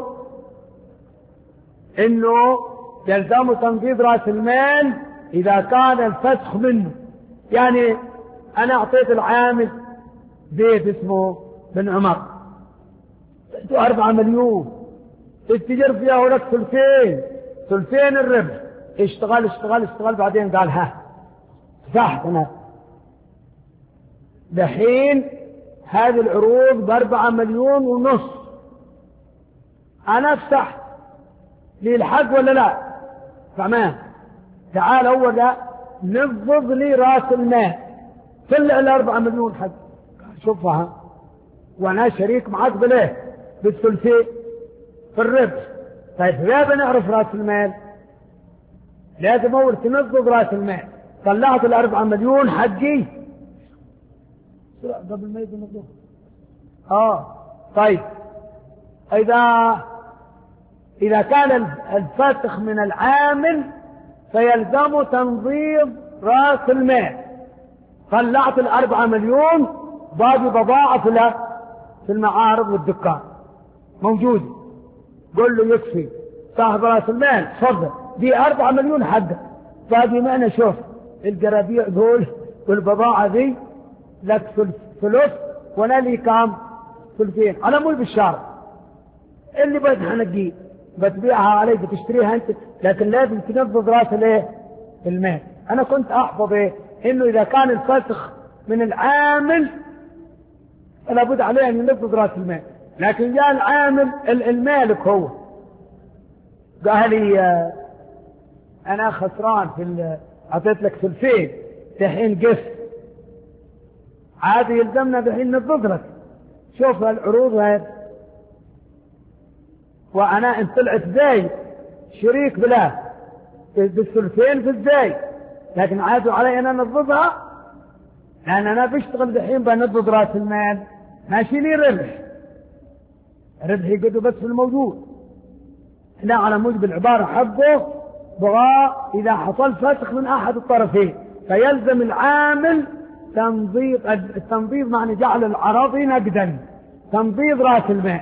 إنه يلزم تنفيذ رأس المال إذا كان الفسخ منه. يعني أنا أعطيت العامل بيت اسمه بن عمر أربعة مليون التجر فيها ولك ثلثين ثلثين الربح. اشتغل اشتغل اشتغل بعدين قال ها فتحت أنا دحين هذه العروض بأربعة مليون ونص أنا فتحت لي الحق ولا لا؟ تمام. تعال أول نفض لي رأس المال طلع الأربعة مليون حق شوفها وأنا شريك معك بليه بالثلثين في الربح. طيب لا بنعرف رأس المال لازم أول تنفض رأس المال. طلعت الأربعة مليون حقي قبل ما يجي نفضه. آه طيب إذا إذا كان الفسخ من العامل فيلزم تنظيف رأس المال. طلعت الأربعة مليون باقي بضاعة له في المعارض والدكان موجود. قل له يكفي صاحب رأس المال تفضل دي أربعة مليون حقه باقي معنا شوف الجرابيع دول والبضاعة دي لك ثلث ولا لي كام ثلثين على مول بالشارع اللي بتحنقيه بتبيعها عليك بتشتريها انت لكن لازم تنفذ راس الايه المال. انا كنت احفظ ايه انه اذا كان الفسخ من العامل فلا بد عليه ان ينفذ راس المال. لكن جاء العامل المالك هو قال لي انا خسران في اعطيت لك ثلثين دحين قسط عادي يلزمنا دحين ننفذ لك. شوف العروض هاي وانا ان طلعت زي شريك بلا بالثلثين في الزي لكن عادوا علي انا انفذها لان انا بشتغل دحين بنفذ راس المال ماشي لي ربح ربحي قدو بس في الموجود. لا على موجب العبارة حقه بغاء إذا حصل فسخ من أحد الطرفين فيلزم العامل تنظيف. التنظيف معنى جعل العرض نقدا تنظيف رأس المال.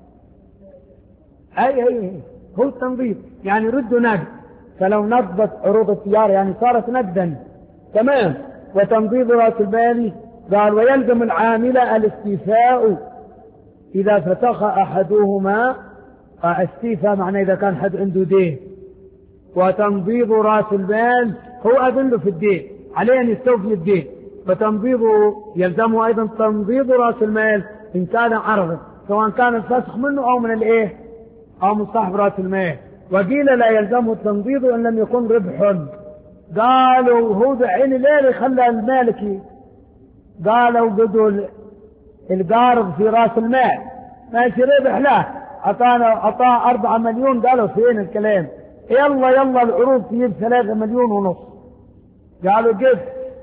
أي أي أي هو التنظيف يعني ردوا نقد. فلو نضت عروض التجارة يعني صارت نقدا تمام. وتنظيف رأس المال قال ويلزم العامل الاستيفاء إذا فتخ أحدهما. استيفاء معنى إذا كان حد عنده دين وتنظيف رأس المال هو أذل في الدين عليه أن يستوفي الدين. فتنظيفه يلزمه أيضا تنظيف رأس المال إن كان عرضا سواء كان الفسخ منه أو من الإيه أو من صاحب رأس المال. وقيل لا يلزمه التنظيف إن لم يكن ربح. قالوا هو بعين ليلة خلى المالكي قالوا قدوا القارض في رأس المال ماشي ربح له أعطانا أعطاه أربعة مليون قالوا فين الكلام يلا يلا العروض تجيب ثلاثة مليون ونص. قالوا كيف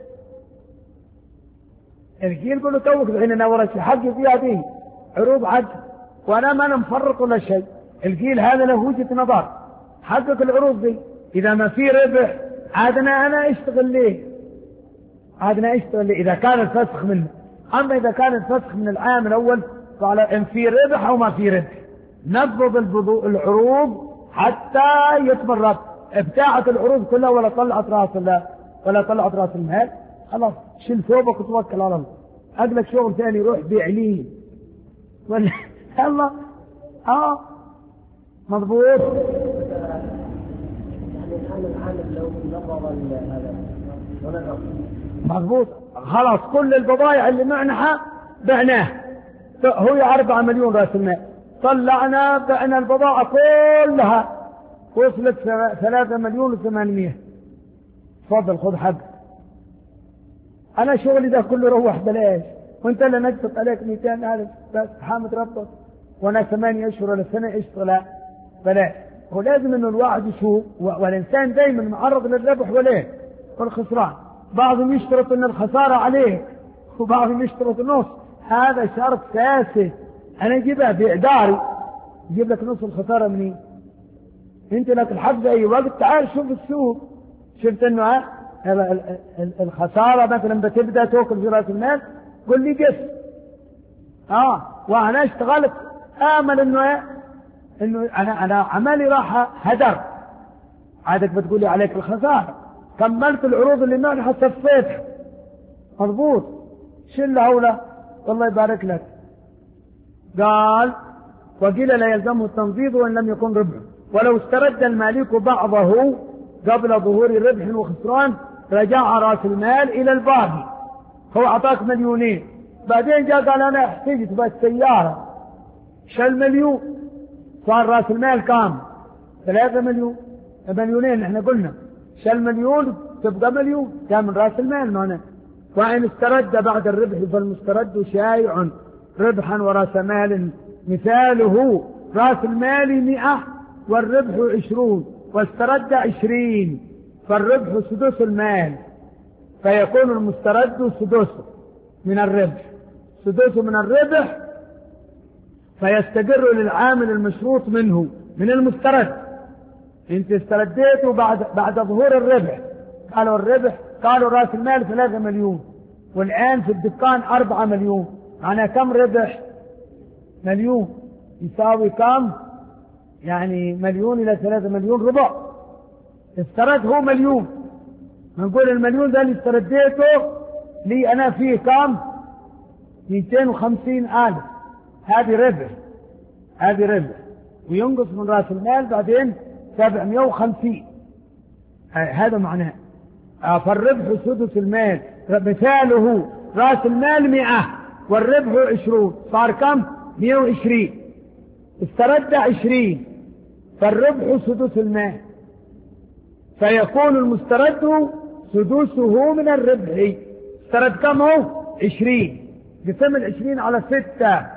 الكيل يقولوا توك الحين انا ورث حقي فيها دي عروض حق وانا ما انا مفرط ولا شيء. الكيل هذا له وجهة نظر حقق العروض دي اذا ما في ربح عادنا انا اشتغل ليه عادنا اشتغل ليه اذا كان الفسخ منه. اما اذا كان الفسخ من العام الاول قال ان في ربح او ما في ربح نفض العروض حتى يتم الربح. ابتاعت العروض كلها ولا طلعت راس الله ولا طلعت راس المال خلاص شيل ثوبك وتوكل على الله. اقلك شغل ثاني روح بيع لي ولا يلا اه مضبوط. يعني الان العامل لو نظر هذا مضبوط خلاص كل البضائع اللي معنها بعناه هو أربعة مليون راس المال طلعنا بعنا البضاعة كلها وصلت ثلاثة مليون وثمانمية. تفضل خذ حق. أنا شغلي ده كله روح بلاش، وأنت اللي نجفت عليك مئتين ألف بس حامد ربك، وأنا ثمانية أشهر ولا سنة اشتغل بلاش. ولازم إنه الواحد يشوف، والإنسان دايما معرض للربح وليه والخسران. بعضهم يشترط إن الخسارة عليه، وبعضهم يشترط نص. هذا شرط فاسد. أنا أجيبها بإعداري، أجيب لك نص الخسارة منين؟ أنت لك الحق في أي وقت. تعال شوف السوق، شفت إنه الخسارة مثلا بتبدأ توكل في رأس المال، قل لي قس. آه وأنا اشتغلت آمل إنه إنه أنا أنا عملي راح هدر. عادك بتقولي عليك الخسارة. كملت العروض اللي ناجحة صفيتها مضبوط. شل هولا والله يبارك لك. قال وقيل لا يلزمه التنفيذ وإن لم يكن ربح، ولو استرد المالك بعضه قبل ظهور ربح وخسران رجع رأس المال إلى الباقي. هو أعطاك مليونين، بعدين جاء قال أنا احتجت بس سيارة، شل مليون، صار رأس المال كام؟ ثلاثة مليون. مليونين احنا قلنا، شل مليون تبقى مليون، كان من رأس المال معنا. وإن استرد بعد الربح فالمسترد شائع ربحا ورأس مال، مثاله رأس المال مئة والربح عشرون، واسترد عشرين فالربح سدس المال، فيكون المسترد سدس من الربح، سدس من الربح، فيستقر للعامل المشروط منه من المسترد. انت استرديته بعد بعد ظهور الربح، قالوا الربح قالوا رأس المال ثلاثة مليون، والآن في الدكان أربعة مليون، معنى كم ربح؟ مليون. يساوي كم؟ يعني مليون إلى ثلاثة مليون ربع. استرد هو مليون، نقول المليون ده اللي استرديته لي أنا فيه كم؟ مئتين وخمسين ألف. هذه ربح، هذه ربح، وينقص من رأس المال بعدين سبعمائة وخمسين. هذا معناه. فالربح سدس المال، مثاله رأس المال مئة والربح عشرون، صار كم؟ مئة وعشرين. استرد عشرين فالربح سدس المال، فيكون المسترد سدسه من الربح. استرد كم هو؟ عشرين، قسم العشرين على ستة،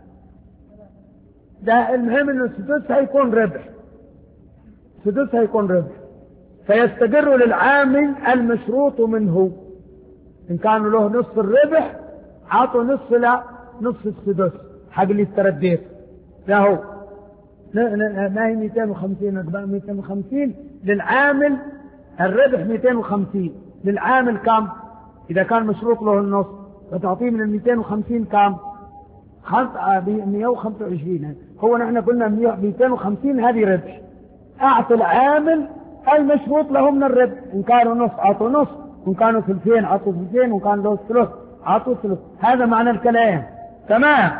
ده المهم انه السدس هيكون ربح، سدس هيكون ربح، فيستقر للعامل المشروط منه. إن كان له نصف الربح عطوا نصف لا نصف السدس حق اللي استرديت له. ما هي مئتين وخمسين، مئتين وخمسين للعامل، الربح مئتين وخمسين للعامل كم؟ إذا كان مشروط له النص فتعطيه من المئتين وخمسين كم؟ مئة وخمسة وعشرين. هو نحن قلنا مئتين وخمسين هذه ربح. أعطوا العامل المشروط له من الربح، إن كانوا نص عطوا نص، وإن كانوا ثلثين عطوا ثلثين، وإن كان له ثلث عطوا ثلث. هذا معنى الكلام. تمام.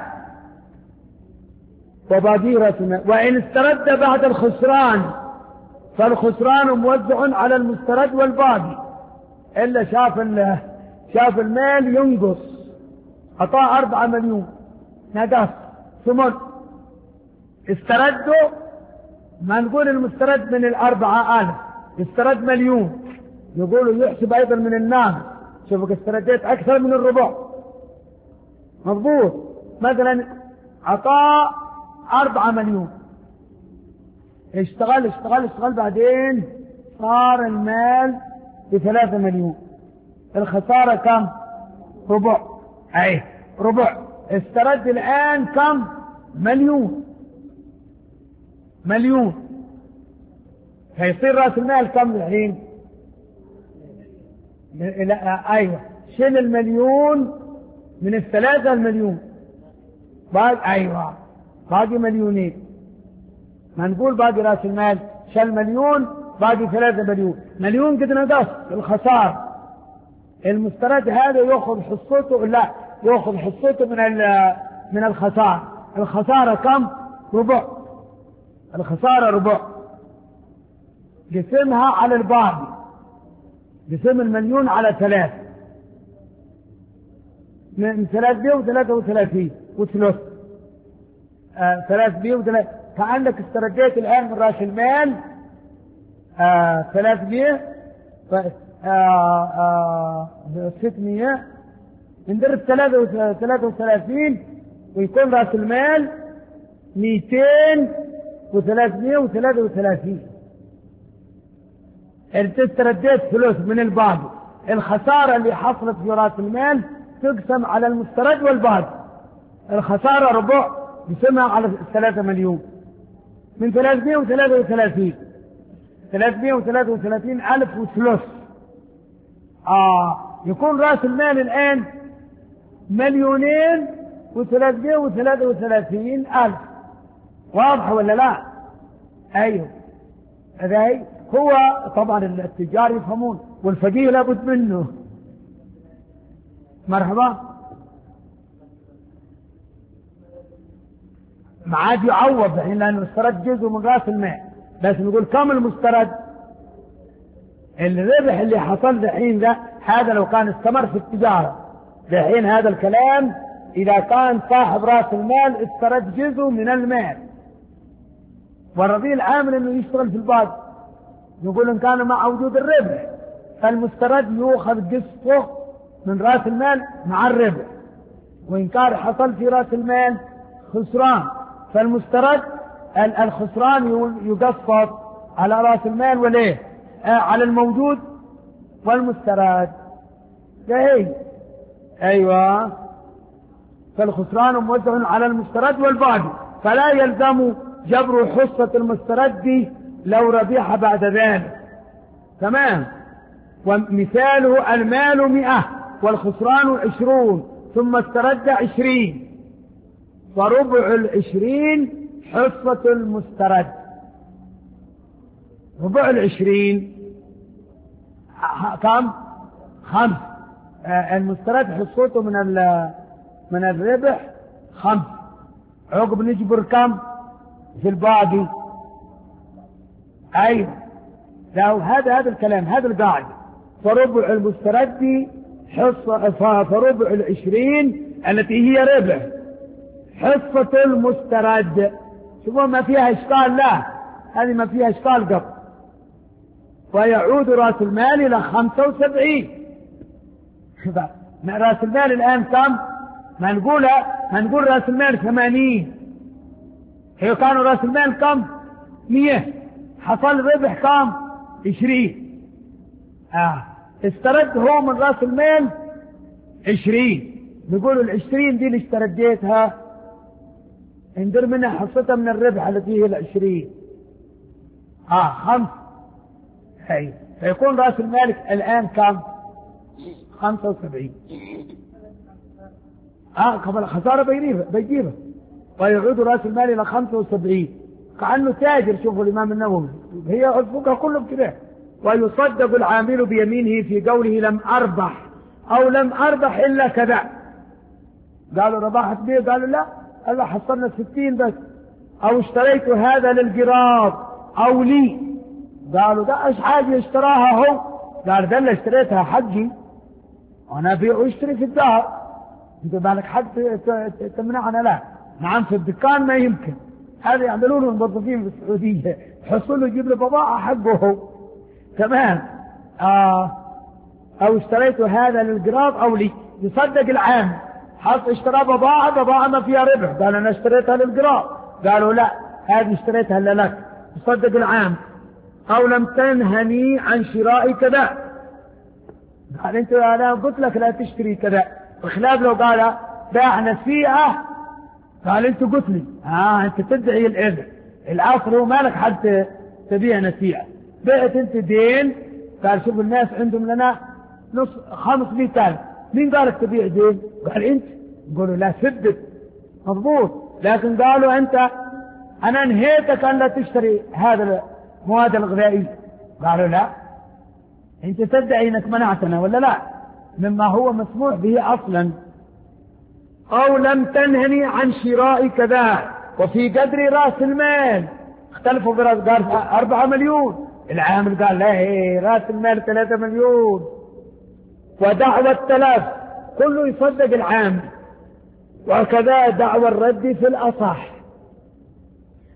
وباديرة. وإن استرد بعد الخسران فالخسران موزع على المسترد والباقي. إلا شاف شاف المال ينقص، أعطاه أربعة مليون نقص ثمن، استردوا، ما نقول المسترد من الأربعة آلاف، استرد مليون، يقولوا يحسب أيضا من الناس. شوفك استرديت أكثر من الربع مضبوط. مثلا عطاء أربعة مليون، اشتغل اشتغل اشتغل بعدين صار المال بثلاثة مليون، الخسارة كم؟ ربع. أي ربع. استرد الآن كم؟ مليون، مليون، فيصير رأس المال كم الحين؟ لا أيوة، شيل المليون من الثلاثة المليون، باقي أيوة باقي مليونين. ما نقول باقي رأس المال، شل مليون باقي ثلاثة مليون، مليون قد نقص الخسارة. المسترد هذا يأخذ حصته، لا يأخذ حصته من من الخسارة. الخسارة كم؟ ربع. الخسارة ربع، قسمها على الباقي، قسم المليون على ثلاث، من ثلاثمائة وثلاثة وثلاثين وثلث. آه ثلاثمائة وثلاثين. كأنك استرديت الآن من رأس المال آه ثلاثمائة آه آه ستمائة، ندرب ثلاثة وثلاثين ويكون رأس المال مئتين وثلاثمائة وثلاثة وثلاثين. انت استرديت فلوس من الباقي، الخسارة اللي حصلت في رأس المال تقسم على المسترد والباقي، الخسارة ربع يسمى على ثلاثة مليون من ثلاثمائة وثلاثة وثلاثين، ثلاثمائة وثلاثة وثلاثين ألف وثلث. آه يكون رأس المال الآن مليونين وثلاثمائة وثلاثة وثلاثين ألف. واضح ولا لا؟ أيوه. هذا هو طبعا التجار يفهمون والفقيه لابد منه. مرحبا. ما عاد يعوض الحين لأنه استرد جزء من رأس المال، بس نقول كم المسترد؟ الربح اللي حصل الحين ذا هذا لو كان استمر في التجارة الحين هذا الكلام إذا كان صاحب رأس المال استرد جزء من المال والرضي العامل انه يشتغل في الباقي، نقول ان كان مع وجود الربح فالمسترد يؤخذ قسطه من رأس المال مع الربح، وإن كان حصل في رأس المال خسران فالمسترد الخسران يقسط على رأس المال وليه آه على الموجود والمسترد. ده ايوه، فالخسران موزع على المسترد والباقي، فلا يلزم جبر حصة المسترد لو ربح بعد ذلك. تمام. ومثاله المال مئة والخسران عشرون ثم استرد عشرين، فربع العشرين حصة المسترد. ربع العشرين كم؟ خمس. المسترد حصته من من الربح خمس، عقب نجبر كم في الباقي؟ أيوه. لو هذا هذا الكلام هذا القاعدة، فربع المسترد حصة، فربع العشرين التي هي ربح حصة المسترد. شوفوا ما فيها إشكال، لا هذه ما فيها إشكال قط. ويعود رأس المال إلى خمسة وسبعين. رأس المال الآن كم؟ ما نقول ما نقول رأس المال ثمانين، هي كانوا رأس المال كم؟ مئة، حصل ربح كم؟ عشرين. آه. استرد هو من رأس المال عشرين، نقول العشرين دي اللي استرديتها ندير منها حصتها من الربح التي هي العشرين. اه خمس. هي فيكون رأس المال الآن كم؟ خمسة وسبعين. اه قبل خسارة بيجيبها بيجيبها ويعود رأس المال إلى خمسة وسبعين كأنه تاجر. شوفوا الإمام النووي هي الفقهاء كلهم كده. ويصدق العامل بيمينه في قوله لم أربح أو لم أربح إلا كذا. قالوا ربحت بيه؟ قالوا لا، قال له حصلنا ستين بس. أو اشتريت هذا للقراض أو لي. قالوا ده ايش حاجة اشتراها هو؟ قال ده اللي اشتريتها حقي وانا ابيع واشتري في الدار، انت بالك حد تمنعنا؟ لا. نعم في الدكان ما يمكن، هذا يعملونه الموظفين في السعودية، حصلوا يجيب له بضاعة حقه هو. تمام. آه. او اشتريت هذا للقراض او لي، يصدق العام حط اشترى بضاعة بضاعة ما فيها ربح، قال انا اشتريتها للقراض، قالوا لا هذه اشتريتها لك، يصدق العام. او لم تنهني عن شراء كذا، قال انت انا قلت لك لا تشتري كذا، بخلاف لو قال باع نسيئة قال انت قلت لي اه انت تدعي الاذن الاصل هو مالك حد تبيع نسيئة، بعت انت دين، قال شوف الناس عندهم لنا نص خمسمائة ألف، مين قالك تبيع دين؟ قال انت. قالوا لا سدد مضبوط، لكن قالوا انت انا نهيتك ان لا تشتري هذا المواد الغذائية، قالوا لا انت تدعي انك منعتنا ولا لا مما هو مسموح به اصلا. او لم تنهني عن شراء كذا وفي قدر راس المال، اختلفوا في راس، قال أربعة مليون، العامل قال لا هي راس المال ثلاثة مليون، ودعوى التلف كله يصدق العامل، وكذا دعوى الرد في الأصح.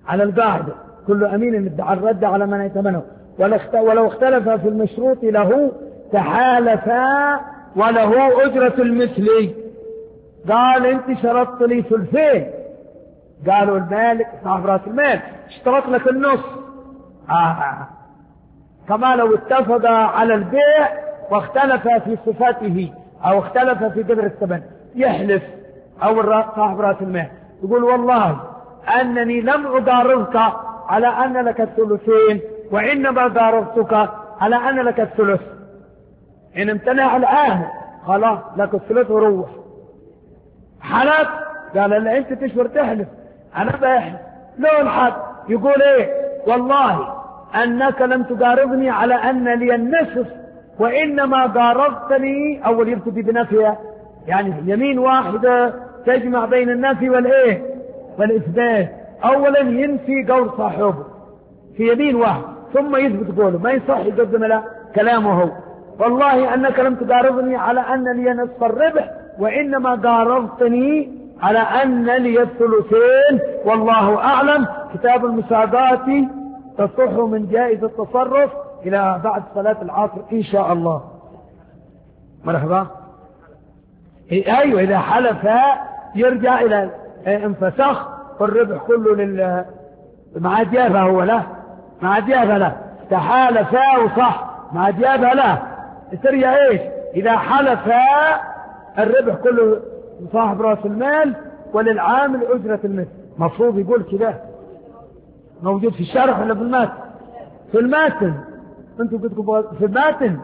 على القاعدة كل أمين ادعى الرد على من يتمنه، ولو اختلف في المشروط له تحالفا وله أجرة المثل. قال انت شرطت لي ثلثين، قالوا المالك صاحب راس المال اشترط لك النص. آه. كما لو اتفق على البيع واختلف في صفاته او اختلف في قدر الثمن، يحلف او صاحب راس المال يقول والله انني لم اضاربك على ان لك الثلثين، وانما ضاربتك على ان لك الثلث. ان امتنع الان خلاص لك الثلث وروح. حلف قال لا انت تشور تحلف، انا بحلف لو الحد يقول ايه والله انك لم تقاربني على ان لي النصف وانما قاربتني. اول يبتدي بنفيها، يعني يمين واحدة تجمع بين النفي والايه والاثبات. اولا ينفي قول صاحبه في يمين واحد ثم يثبت قوله، ما يصح يقدم له كلامه هو. والله انك لم تقاربني على ان لي نصف الربح وانما قاربتني على ان لي الثلثين والله اعلم. كتاب المساقات تصح من جائز التصرف الى بعد صلاة العصر ان شاء الله. مرحبا. ايوه اذا حلف يرجع الى انفسخ والربح كله لل مع ديابه هو له مع ديابه له تحالفا وصح مع ديابه له ترجع ايش اذا حلف الربح كله صاحب راس المال وللعامل اجرة المثل. مفروض يقول كده، موجود في الشرح ولا في الماتن؟ في الماتن. انتوا بدكم في الماتن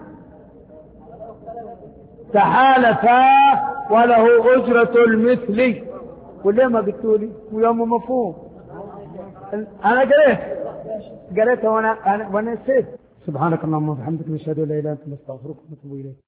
تحالفا وله اجرة المثل. وليه ما قلتوا لي ويوم مفهوم؟ انا قريت قريتها وانا وانا نسيت. سبحانك اللهم وبحمدك نشهد ان لا اله الا انت نستغفرك ونتوب اليك.